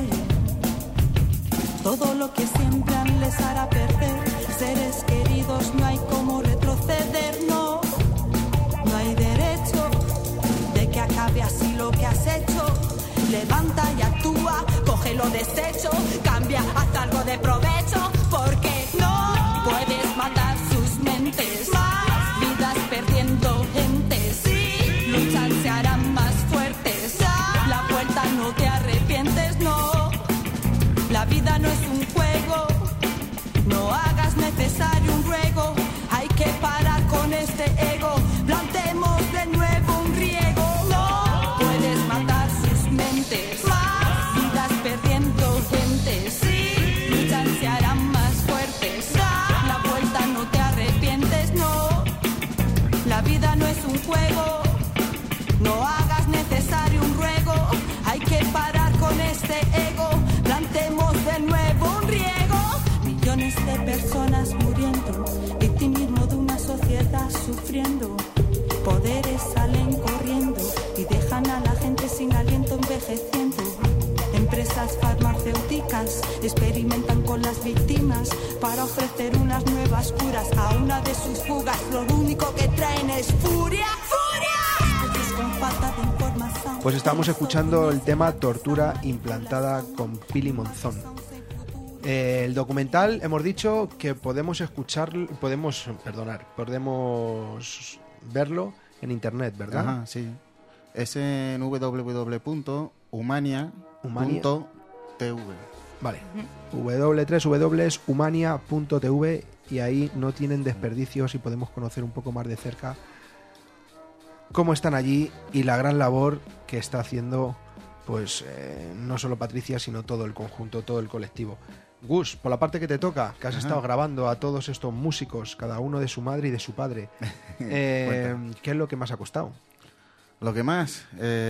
todo lo que siembran les hará perder. Seres queridos, no hay cómo retroceder, no hay derecho de que acabe así lo que has hecho. Levanta y actúa, coge lo deshecho, cambia, haz algo de provecho, porque no puedes matar sus mentes. Más vidas perdiendo gente, sí, luchan, se harán más fuertes. La vuelta no te arrepientes, no. La vida no es un juego, no hagas necesario un ruego. Hay que parar con este ego, plantemos de nuevo un riego. No puedes matar sus mentes, más vidas perdiendo gente. Sí, luchan, se harán más fuertes. La vuelta no te arrepientes, no. La vida no es un juego, no hagas necesario un ruego. Hay que parar con este ego, plantemos de nuevo un riego. Millones de personas muriendo, victimismo de una sociedad sufriendo. Poderes salen corriendo y dejan a la gente sin aliento envejeciendo. Empresas farmacéuticas experimentan con las víctimas para ofrecer unas nuevas curas. A una de sus fugas lo único que traen es furia. ¡Furia! Con falta de información. Pues estábamos escuchando el tema Tortura implantada con Pili Monzón. El documental, hemos dicho que podemos verlo en internet, ¿verdad? Ajá, sí. Es en www.humania.tv. Vale. www.humania.tv, y ahí no tienen desperdicios y podemos conocer un poco más de cerca cómo están allí y la gran labor que está haciendo, pues no solo Patricia, sino todo el conjunto, todo el colectivo. Gus, por la parte que te toca, que has estado grabando a todos estos músicos, cada uno de su madre y de su padre, ¿qué es lo que más ha costado? Lo que más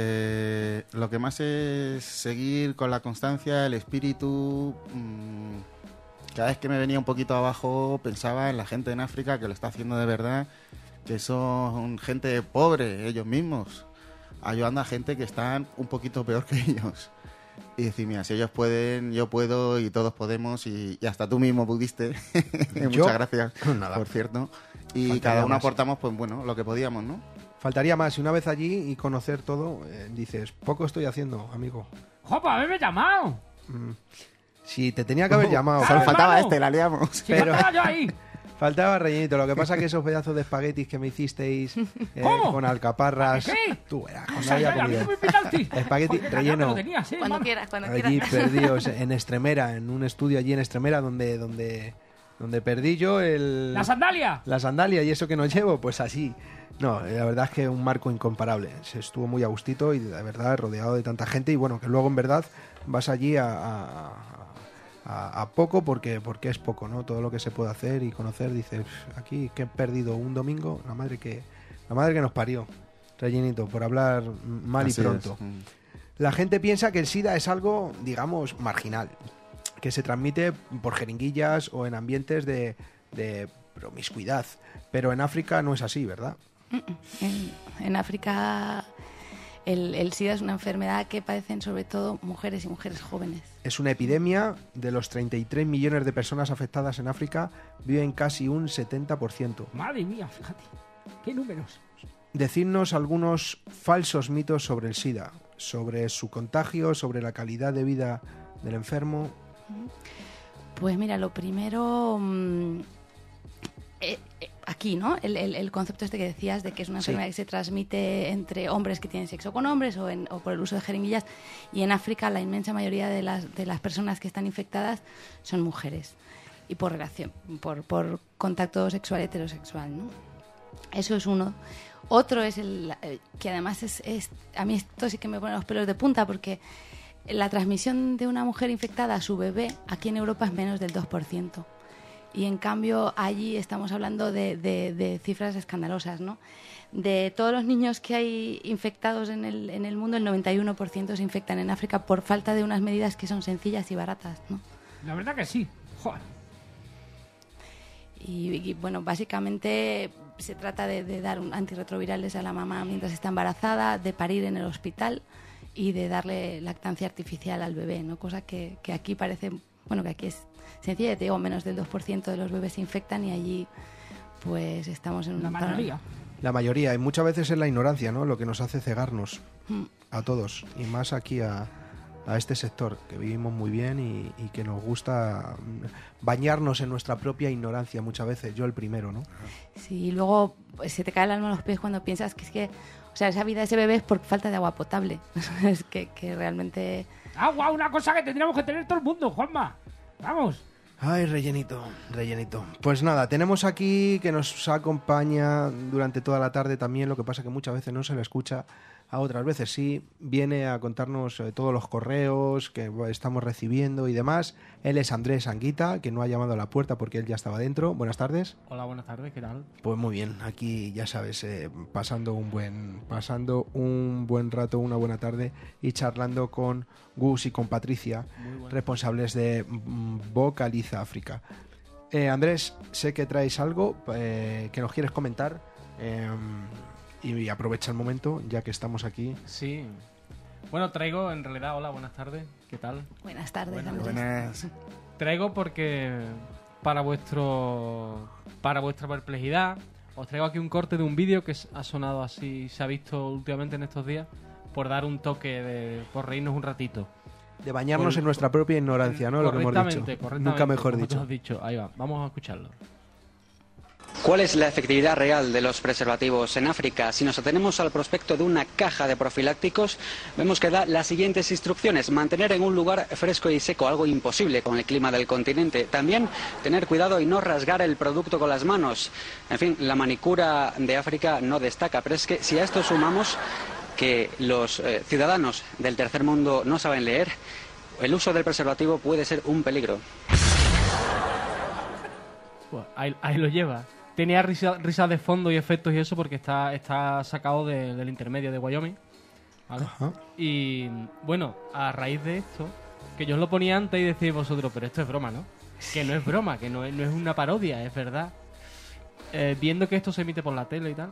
es seguir con la constancia, el espíritu. Cada vez que me venía un poquito abajo pensaba en la gente en África que lo está haciendo de verdad, que son gente pobre ellos mismos, ayudando a gente que están un poquito peor que ellos. Y decir, mira, si ellos pueden, yo puedo y todos podemos, y hasta tú mismo pudiste. Muchas gracias, nada. por cierto. Y Faltaría cada uno más. aportamos, pues bueno, lo que podíamos, ¿no? Faltaría más, y una vez allí y conocer todo, dices, poco estoy haciendo, amigo. ¡Jopa, haberme llamado! Si te tenía que haber llamado. Solo faltaba hermano. la liamos. Si no estaba yo ahí. Faltaba rellenito. Lo que pasa es que esos pedazos de espaguetis que me hicisteis ¿Cómo? con alcaparras, ¿Qué? tú verás, O cuando sea, había ya, a mí comido no me invitaste. espagueti Joder, ya relleno lo tenías, Cuando hermano. quieras, cuando allí quieras. perdidos en Extremera, en un estudio allí en Extremera donde perdí yo ¡La sandalia! la sandalia y eso que no llevo, pues así. No, la verdad es que un marco incomparable. Se estuvo muy a gustito y de verdad rodeado de tanta gente, y bueno, que luego en verdad vas allí a poco porque es poco, ¿no? Todo lo que se puede hacer y conocer, dices, aquí que he perdido un domingo, la madre que nos parió. Rellenito, por hablar mal Así y pronto. es. La gente piensa que el SIDA es algo, digamos, marginal, que se transmite por jeringuillas o en ambientes de promiscuidad, pero en África no es así, ¿verdad? En África el SIDA es una enfermedad que padecen sobre todo mujeres y mujeres jóvenes. Es una epidemia. De los 33 millones de personas afectadas en África, viven casi un 70%. Madre mía, fíjate. ¿Qué números? Decidnos algunos falsos mitos sobre el SIDA, sobre su contagio, sobre la calidad de vida del enfermo. Pues mira, lo primero... aquí, ¿no? El concepto este que decías de que es una enfermedad que se transmite entre hombres que tienen sexo con hombres o por el uso de jeringuillas, y en África la inmensa mayoría de las personas que están infectadas son mujeres y por relación, por contacto sexual heterosexual, ¿no? Eso es uno. Otro es que además es a mí esto sí que me pone los pelos de punta, porque la transmisión de una mujer infectada a su bebé aquí en Europa es menos del 2%. Y en cambio allí estamos hablando de cifras escandalosas, ¿no? De todos los niños que hay infectados en el mundo, el 91% se infectan en África por falta de unas medidas que son sencillas y baratas, ¿no? La verdad que sí. Joder. Y bueno, básicamente se trata de dar antirretrovirales a la mamá mientras está embarazada, de parir en el hospital y de darle lactancia artificial al bebé, ¿no? Cosa que aquí parece, bueno, que aquí es sencilla, te digo, menos del 2% de los bebés se infectan y allí pues estamos en la mayoría. La mayoría, y muchas veces es la ignorancia, ¿no? Lo que nos hace cegarnos a todos, y más aquí a este sector, que vivimos muy bien y que nos gusta bañarnos en nuestra propia ignorancia muchas veces, yo el primero, ¿no? Sí, y luego pues, se te cae el alma a los pies cuando piensas que o sea, esa vida de ese bebé es por falta de agua potable. Es que realmente... ¡Agua! Una cosa que tendríamos que tener todo el mundo, Juanma. ¡Vamos! Ay, rellenito. Pues nada, tenemos aquí que nos acompaña durante toda la tarde también, lo que pasa que muchas veces no se le escucha, a otras veces sí, viene a contarnos todos los correos que estamos recibiendo y demás. Él es Andrés Anguita, que no ha llamado a la puerta porque él ya estaba dentro. Buenas tardes. Hola, buenas tardes, ¿qué tal? Pues muy bien, aquí ya sabes, pasando un buen rato, una buena tarde, y charlando con Gus y con Patricia, responsables de Vocaliza África. Andrés, sé que traes algo que nos quieres comentar, y aprovecha el momento ya que estamos aquí. Sí. Bueno, traigo en realidad... Hola, buenas tardes. ¿Qué tal? Buenas tardes. Buenas. Traigo porque para vuestra perplejidad os traigo aquí un corte de un vídeo que ha sonado así, se ha visto últimamente en estos días, por dar un toque por reírnos un ratito. De bañarnos en nuestra propia ignorancia, ¿no? Lo que hemos dicho. Correctamente. Nunca mejor como dicho. tú has dicho. Ahí va, vamos a escucharlo. ¿Cuál es la efectividad real de los preservativos en África? Si nos atenemos al prospecto de una caja de profilácticos, vemos que da las siguientes instrucciones. Mantener en un lugar fresco y seco, algo imposible con el clima del continente. También tener cuidado y no rasgar el producto con las manos. En fin, la manicura de África no destaca, pero es que si a esto sumamos que los ciudadanos del tercer mundo no saben leer, el uso del preservativo puede ser un peligro. Pues ahí lo lleva. Tenía risas de fondo y efectos y eso porque está sacado del intermedio de Wyoming, ¿vale? Ajá. Y bueno, a raíz de esto, que yo os lo ponía antes y decís vosotros, pero esto es broma, ¿no? Que no es broma, que no es una parodia, es verdad. Viendo que esto se emite por la tele y tal,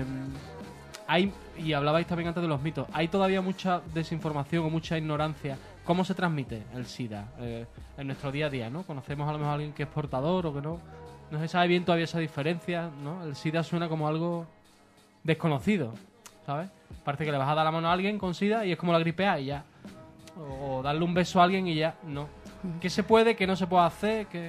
y hablabais también antes de los mitos, hay todavía mucha desinformación o mucha ignorancia. ¿Cómo se transmite el SIDA en nuestro día a día, ¿no? Conocemos a lo mejor a alguien que es portador o que no. No se sabe bien todavía esa diferencia, ¿no? El SIDA suena como algo desconocido, ¿sabes? Parece que le vas a dar la mano a alguien con SIDA y es como la gripe A y ya. O darle un beso a alguien y ya, no. ¿Qué se puede, qué no se puede hacer? ¿Qué?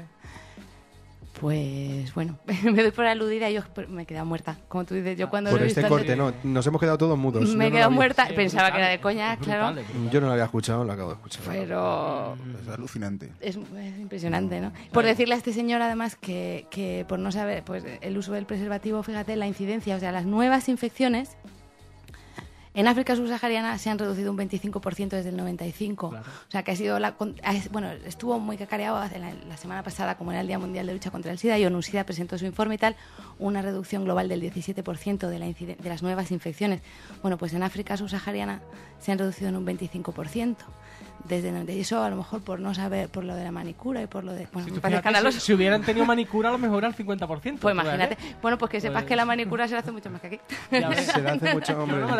Pues bueno, me doy por aludida y yo me he quedado muerta. Como tú dices, yo cuando por lo he este visto corte, no, nos hemos quedado todos mudos. Me he quedado muerta, pensaba brutal, que era de coña, claro. Yo no lo había escuchado, lo acabo de escuchar. Pero Es alucinante. es impresionante, ¿no? Por decirle a este señor además que por no saber pues el uso del preservativo, fíjate la incidencia, o sea, las nuevas infecciones en África subsahariana se han reducido un 25% desde el 95. Claro. O sea, que ha sido bueno, estuvo muy cacareado la semana pasada, como era el Día Mundial de Lucha contra el SIDA, y ONU-SIDA presentó su informe y tal, una reducción global del 17% de las nuevas infecciones. Bueno, pues en África subsahariana se han reducido en un 25%. Desde el 90. Y eso a lo mejor por no saber, por lo de la manicura y por lo de... Bueno, Si, me parece escandaloso. si hubieran tenido manicura, a lo mejor era el 50%. Pues imagínate. ¿Vale? Bueno, pues que sepas Pues- que la manicura se la hace mucho más que aquí. Ya ves. Se le hace mucho, hombre. Yo no me la he hecho nunca.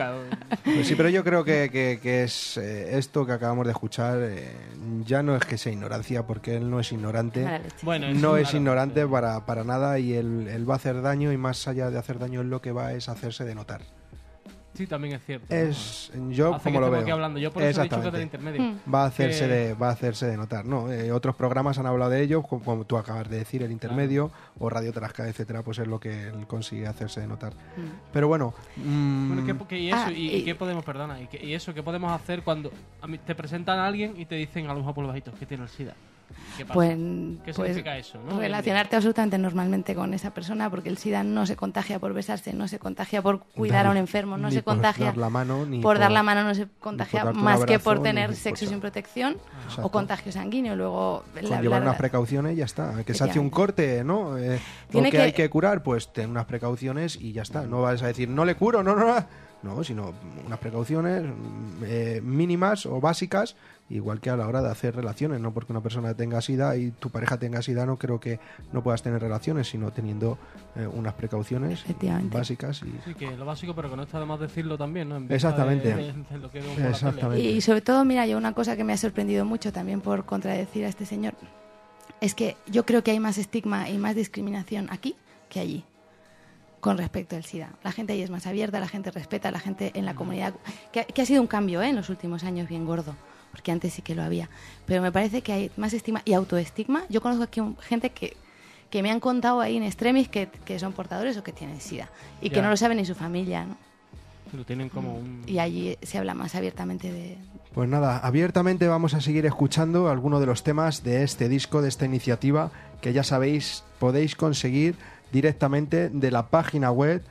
nunca. Pues sí, pero yo creo que es esto que acabamos de escuchar ya no es que sea ignorancia, porque él no es ignorante. Bueno, no es ignorante para nada, y él va a hacer daño, y más allá de hacer daño, él lo que va es hacerse de notar. Sí, también es cierto. Yo como lo veo. Aquí hablando. Yo por eso he dicho que del intermedio. Va a hacerse de notar, ¿no? Otros programas han hablado de ello, como tú acabas de decir, el intermedio, o Radio Tarasca, etcétera, pues es lo que él consigue hacerse de notar. Pero bueno. ¿Qué podemos, perdona, y eso, qué podemos hacer cuando te presentan a alguien y te dicen a lo mejor por los bajitos que tiene el SIDA? ¿Qué pasa? ¿Qué significa eso? ¿No? Relacionarte absolutamente normalmente con esa persona, porque el SIDA no se contagia por besarse, no se contagia por cuidar a un enfermo, no se contagia por dar la mano, por dar la mano, no se contagia más que por tener sexo sin protección o contagio sanguíneo. Luego llevar unas precauciones y ya está. Que se hace un corte, ¿no? Que hay que curar, pues ten unas precauciones y ya está. No vas a decir, no le curo, no, sino unas precauciones mínimas o básicas, igual que a la hora de hacer relaciones. No porque una persona tenga SIDA y tu pareja tenga SIDA no creo que no puedas tener relaciones, sino teniendo unas precauciones básicas. Sí, que lo básico, pero que no está de más decirlo también, ¿no? Exactamente. De lo que vemos por la tele. Y sobre todo, mira, yo una cosa que me ha sorprendido mucho también por contradecir a este señor, es que yo creo que hay más estigma y más discriminación aquí que allí con respecto al SIDA. La gente ahí es más abierta, la gente respeta, la gente en la comunidad, que ha sido un cambio en los últimos años bien gordo, porque antes sí que lo había. Pero me parece que hay más estigma y autoestigma. Yo conozco aquí gente que me han contado ahí en extremis que son portadores o que tienen SIDA y que no lo sabe ni su familia, ¿no? Lo tienen como Y allí se habla más abiertamente de... Pues nada, abiertamente vamos a seguir escuchando algunos de los temas de este disco, de esta iniciativa, que ya sabéis, podéis conseguir directamente de la página web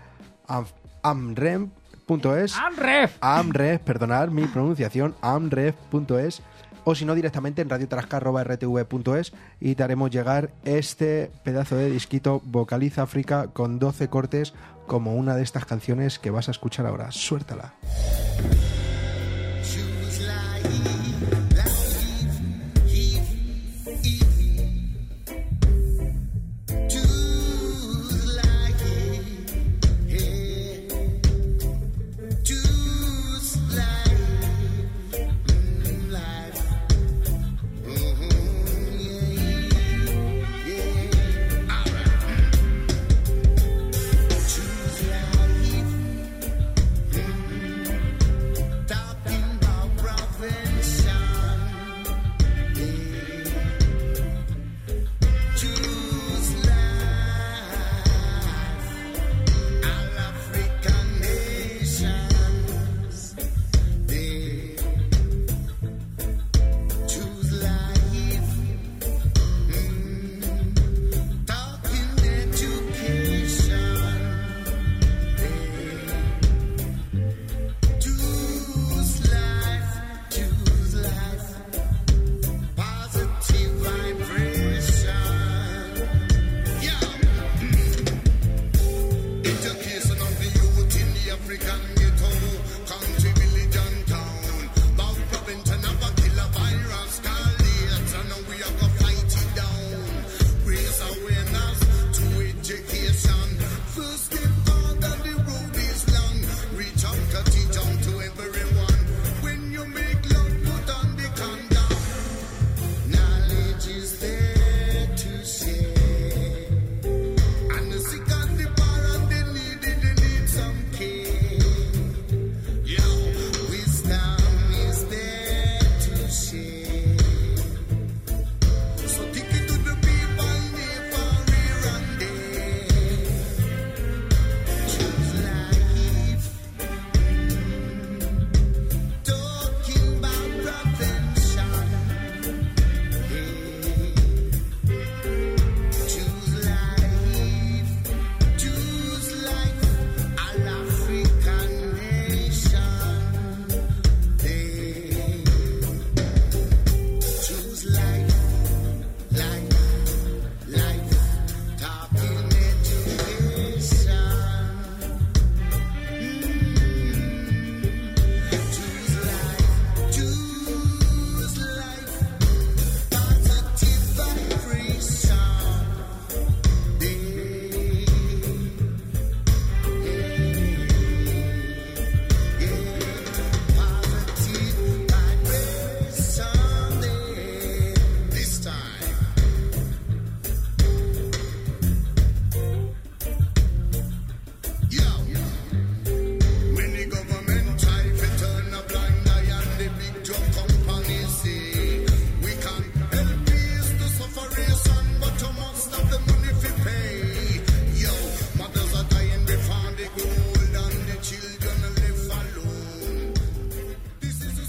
amref.es. Amref, perdonad mi pronunciación, amref.es, o si no directamente en radiotarasca@rtv.es, y te haremos llegar este pedazo de disquito Vocaliza África con 12 cortes, como una de estas canciones que vas a escuchar ahora. Suéltala.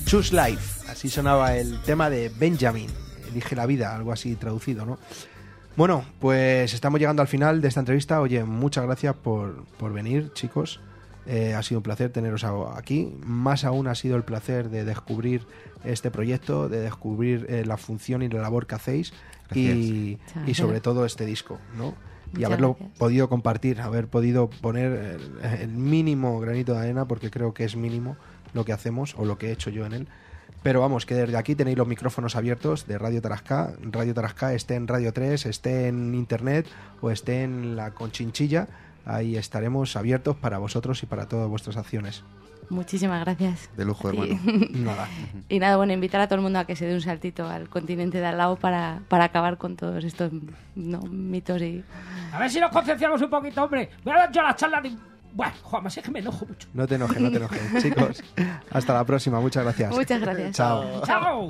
Choose Life. Así sonaba el tema de Benjamin. Elige la vida, algo así traducido, ¿no? Bueno, pues estamos llegando al final de esta entrevista. Oye, muchas gracias por venir, chicos. Ha sido un placer teneros aquí. Más aún ha sido el placer de descubrir este proyecto, de descubrir la función y la labor que hacéis y sobre todo este disco, ¿no? Y haberlo podido compartir, haber podido poner el mínimo granito de arena, porque creo que es mínimo lo que hacemos o lo que he hecho yo en él. Pero vamos, que desde aquí tenéis los micrófonos abiertos de Radio Tarascá. Radio Tarascá esté en Radio 3, esté en Internet o esté en la Conchinchilla. Ahí estaremos abiertos para vosotros y para todas vuestras acciones. Muchísimas gracias. De lujo, hermano. Nada. Y nada, bueno, invitar a todo el mundo a que se dé un saltito al continente de al lado para acabar con todos estos mitos y... A ver si nos concienciamos un poquito, hombre. Voy a dar yo la charla de... Bueno, Juanma, es que me enojo mucho. No te enojes, chicos. Hasta la próxima, muchas gracias. Muchas gracias. Chao. ¡Chao!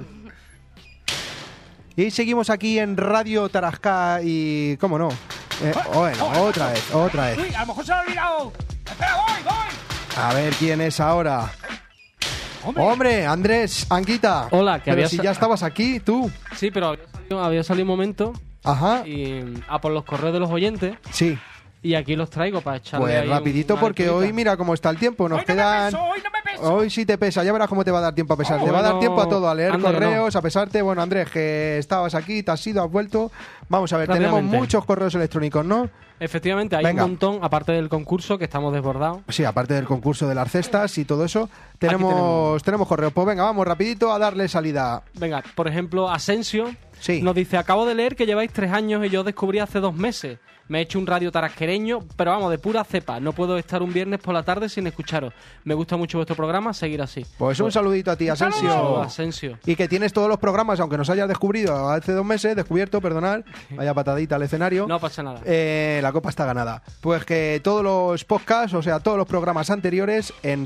Y seguimos aquí en Radio Tarascá y... ¿Cómo no? Bueno, otra vez. Uy, a lo mejor se lo he olvidado. Espera, voy. A ver quién es ahora. Hombre, Andrés, Anguita. Hola, que pero si ya estabas aquí, tú. Sí, pero había salido un momento. Ajá. Y por los correos de los oyentes. Sí. Y aquí los traigo para echarle pues ahí rapidito, porque hoy mira cómo está el tiempo. Nos quedan... Hoy no me peso. Hoy sí te pesa, ya verás cómo te va a dar tiempo a pesar. Te va a dar tiempo a todo, a leer correos, a pesarte. Bueno, Andrés, que estabas aquí, te has ido, has vuelto. Vamos a ver, tenemos muchos correos electrónicos, ¿no? Efectivamente, hay un montón, aparte del concurso, que estamos desbordados. Sí, aparte del concurso de las cestas y todo eso, tenemos correos. Pues venga, vamos rapidito a darle salida. Venga, por ejemplo, Asensio sí. Nos dice: acabo de leer que lleváis 3 años y yo descubrí hace 2 meses. Me he hecho un radio tarasquereño, pero vamos, de pura cepa. No puedo estar un viernes por la tarde sin escucharos. Me gusta mucho vuestro programa, seguir así. Pues un saludito a ti, Asensio. Y que tienes todos los programas, aunque nos hayas descubierto, perdonad. Vaya patadita al escenario. No pasa nada. La copa está ganada. Pues que todos los podcasts, o sea, todos los programas anteriores en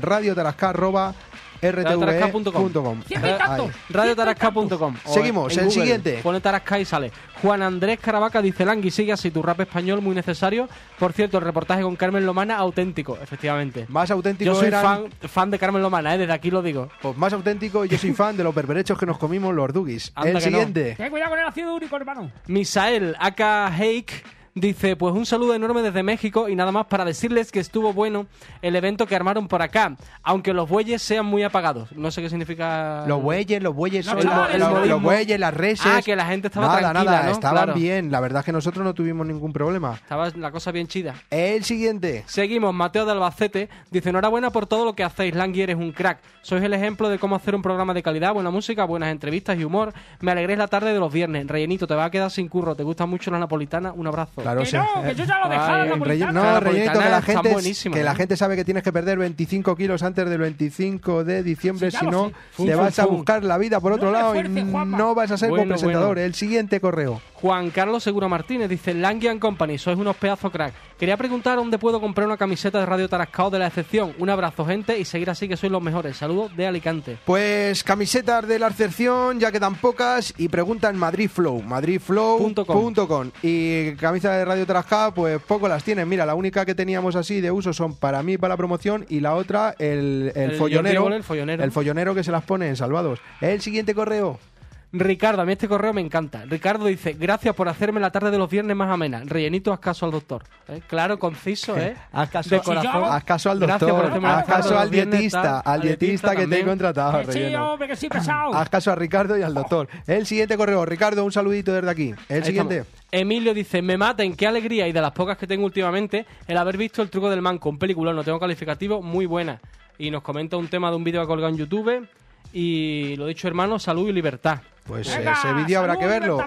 radiotarasca@rtve.com. radiotarasca.com. Seguimos, el siguiente. Pone Tarasca y sale. Juan Andrés Caravaca dice: Langui, sigue así, tu rap español muy necesario. Por cierto, el reportaje con Carmen Lomana, auténtico, efectivamente. Más auténtico. Yo soy fan de Carmen Lomana, desde aquí lo digo. Pues más auténtico, yo soy fan de los berberechos que nos comimos los Dugis. El siguiente. Ten cuidado con el ácido úrico, hermano. Misael aka Heik dice: pues un saludo enorme desde México y nada más para decirles que estuvo bueno el evento que armaron por acá, aunque los bueyes sean muy apagados. No sé qué significa... Los bueyes los bueyes, las reses... Ah, que la gente estaba tranquila, ¿no? Estaban bien. La verdad es que nosotros no tuvimos ningún problema. Estaba la cosa bien chida. El siguiente. Seguimos, Mateo de Albacete dice: enhorabuena por todo lo que hacéis, Langui, eres un crack. Sois el ejemplo de cómo hacer un programa de calidad, buena música, buenas entrevistas y humor. Me alegréis la tarde de los viernes. Rellenito, te va a quedar sin curro. ¿Te gusta mucho la napolitana? Un abrazo. Claro, sí. Que yo ya lo dejaba, Rellenito, que la gente sabe que tienes que perder 25 kilos antes del 25 de diciembre, si no te vas a buscar la vida por otro lado y no vas a ser copresentador. El siguiente correo. Juan Carlos Segura Martínez dice: Langui & Company, sois unos pedazos crack. Quería preguntar dónde puedo comprar una camiseta de Radio Tarascao de la excepción. Un abrazo, gente, y seguir así, que sois los mejores. Saludos de Alicante. Pues camisetas de la excepción, ya quedan pocas, y pregunta en madridflow.com. Y camisas de Radio Tarascao, pues poco las tienen. Mira, la única que teníamos así de uso son para mí, para la promoción, y la otra el follonero. El follonero que se las pone en Salvados. El siguiente correo. Ricardo, a mí este correo me encanta. Ricardo dice: gracias por hacerme la tarde de los viernes más amena. Rellenito, haz caso al doctor. Claro, conciso, Haz caso, de corazón. Haz caso al doctor. Haz caso al dietista. Al dietista que te he contratado. Sí, hombre, que sí, pesado. Haz caso a Ricardo y al doctor. El siguiente correo. Ricardo, un saludito desde aquí. El siguiente. Emilio dice: me maten, qué alegría, y de las pocas que tengo últimamente, el haber visto El truco del manco, un peliculón, no tengo calificativo, muy buena. Y nos comenta un tema de un vídeo que ha colgado en YouTube. Y lo dicho, hermano, salud y libertad. Pues ese vídeo habrá que verlo.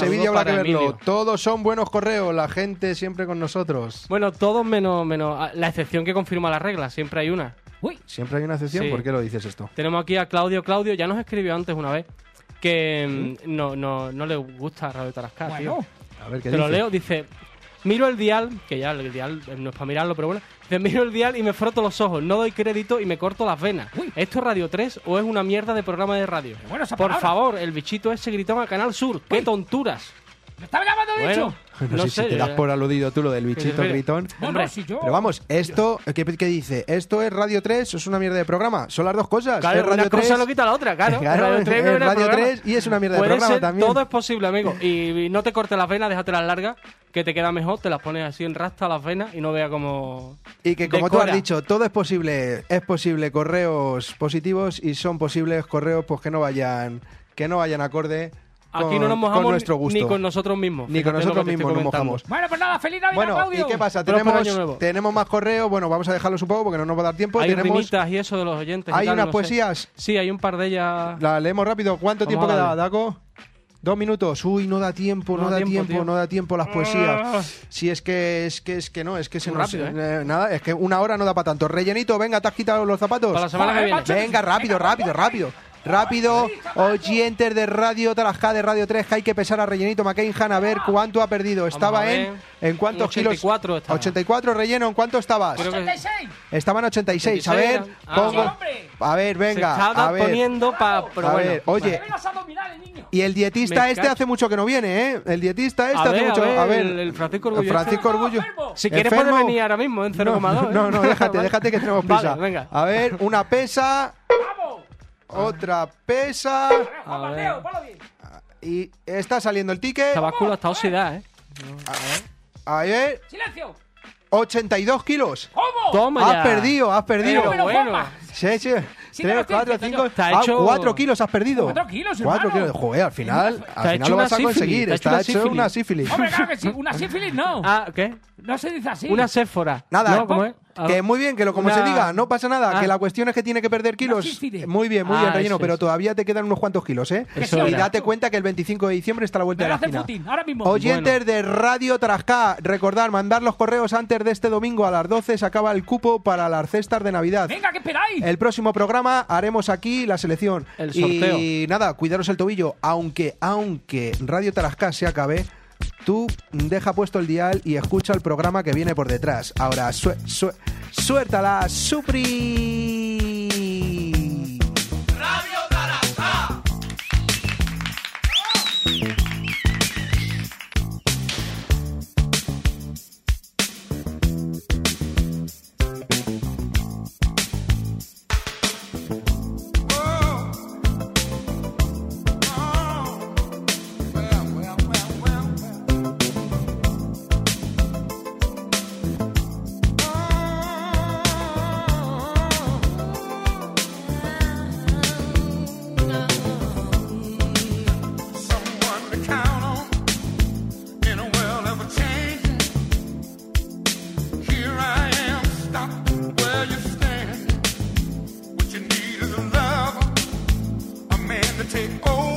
Todos son buenos correos, la gente siempre con nosotros. Bueno, todos menos la excepción que confirma la regla, siempre hay una. Uy, ¿siempre hay una excepción? Sí. ¿Por qué lo dices esto? Tenemos aquí a Claudio, ya nos escribió antes una vez que no le gusta Radio Tarascá, bueno, tío. A ver qué te dice. Lo leo, dice: miro el dial, que ya el dial no es para mirarlo, pero bueno. Dice: miro el dial y me froto los ojos, no doy crédito y me corto las venas. Uy. ¿Esto es Radio 3 o es una mierda de programa de radio? Bueno, por favor, el bichito ese gritón a Canal Sur. ¡Qué tonturas! ¿Me estaba llamando bicho? No sé si te das por aludido tú lo del bichito gritón. Hombre, si yo... Pero vamos, esto, ¿qué dice? ¿Esto es Radio 3 o es una mierda de programa? Son las dos cosas. Claro, es Radio una 3, cosa lo quita la otra, claro. Radio 3, es Radio 3 y es una mierda de programa ser, también. Todo es posible, amigo. Y no te cortes las venas, déjatelas largas, que te queda mejor, te las pones así en rasta las venas y no veas como... Y que como tú has dicho, todo es posible correos positivos y son posibles correos pues que no vayan acorde Aquí no nos mojamos con nuestro gusto. ni con nosotros mismos. Ni con nosotros mismos nos mojamos. Bueno, pues nada, feliz Navidad, Bueno, Claudio. ¿y qué pasa? Próspero Tenemos más correos. Bueno, vamos a dejarlos un poco porque no nos va a dar tiempo. Hay Tenemos rimitas y eso de los oyentes. ¿Hay y tal, unas no poesías? Sé. Sí, hay un par de ellas. La leemos rápido. ¿Cuánto tiempo Vamos a queda, darle. Daco? 2 minutos. Uy, no da tiempo, no da tiempo las poesías. Si es que no, es que se Muy nos... rápido, nada, es que una hora no da para tanto. Rellenito, venga, ¿te has quitado los zapatos? Para la semana que viene. Venga, rápido, oyentes de Radio Tarasca, de Radio 3, que hay que pesar a Rellenito McCainhan a ver cuánto ha perdido. Estaba en cuántos kilos. 84 estaba. 84, Relleno, ¿en cuánto estabas? 86. Estaban 86, a 86 ver, eran. pongo. A ver, venga, Se está a ver. poniendo para... Pero A bueno. ver, oye, Los abdominales, niño. y el dietista Me este cacho. hace mucho que no viene, ¿eh? El dietista este A hace ver, mucho... a ver, a ver, el Francisco Orgullo. Francisco Orgullo. Si quieres ¿Enfermo? puedes venir ahora mismo en 0,2. No, déjate que tenemos prisa. Vale, venga. A ver, una pesa, otra pesa, A ver. y está saliendo el ticket. Esta báscula está oxidada, ¿eh? A ver, Silencio. 82 kilos. ¿Cómo? Toma ya. Has perdido. Pero bueno. Sí. Sí, te lo 3, estoy 4, diciendo 5, yo. Te ha hecho- 4 kilos has perdido. 4 kilos, 4 hermano. kilos. Joder, al final Te ha hecho lo una vas a sífilis, conseguir. te ha hecho Está una hecho sífilis. una sífilis. Hombre, claro que sí. Una sífilis no. Ah, ¿qué? No se dice así. Una séfora. Nada, ¿No? ¿Cómo es? que muy bien, que como Una- se diga, no pasa nada, Ah. que la cuestión es que tiene que perder kilos. sífilis. Muy bien, Ah, Relleno, eso pero es. todavía te quedan unos cuantos kilos, ¿eh? Eso Y era. date cuenta que el 25 de diciembre está a la vuelta Me de lo la hace esquina. Putin, ahora mismo. Oyentes de Radio Tarasca, recordad, mandar los correos antes de este domingo a las 12, se acaba el cupo para las cestas de Navidad. Venga, ¿qué esperáis? El próximo programa haremos aquí la selección. El sorteo. Y nada, cuidaros el tobillo. Aunque Radio Tarasca se acabe, tú deja puesto el dial y escucha el programa que viene por detrás. Ahora, suéltala, Supri. Radio Tarasca. Someone to count on in a world ever changing. Here I am, stopped where you stand. What you need is a lover, a man to take over.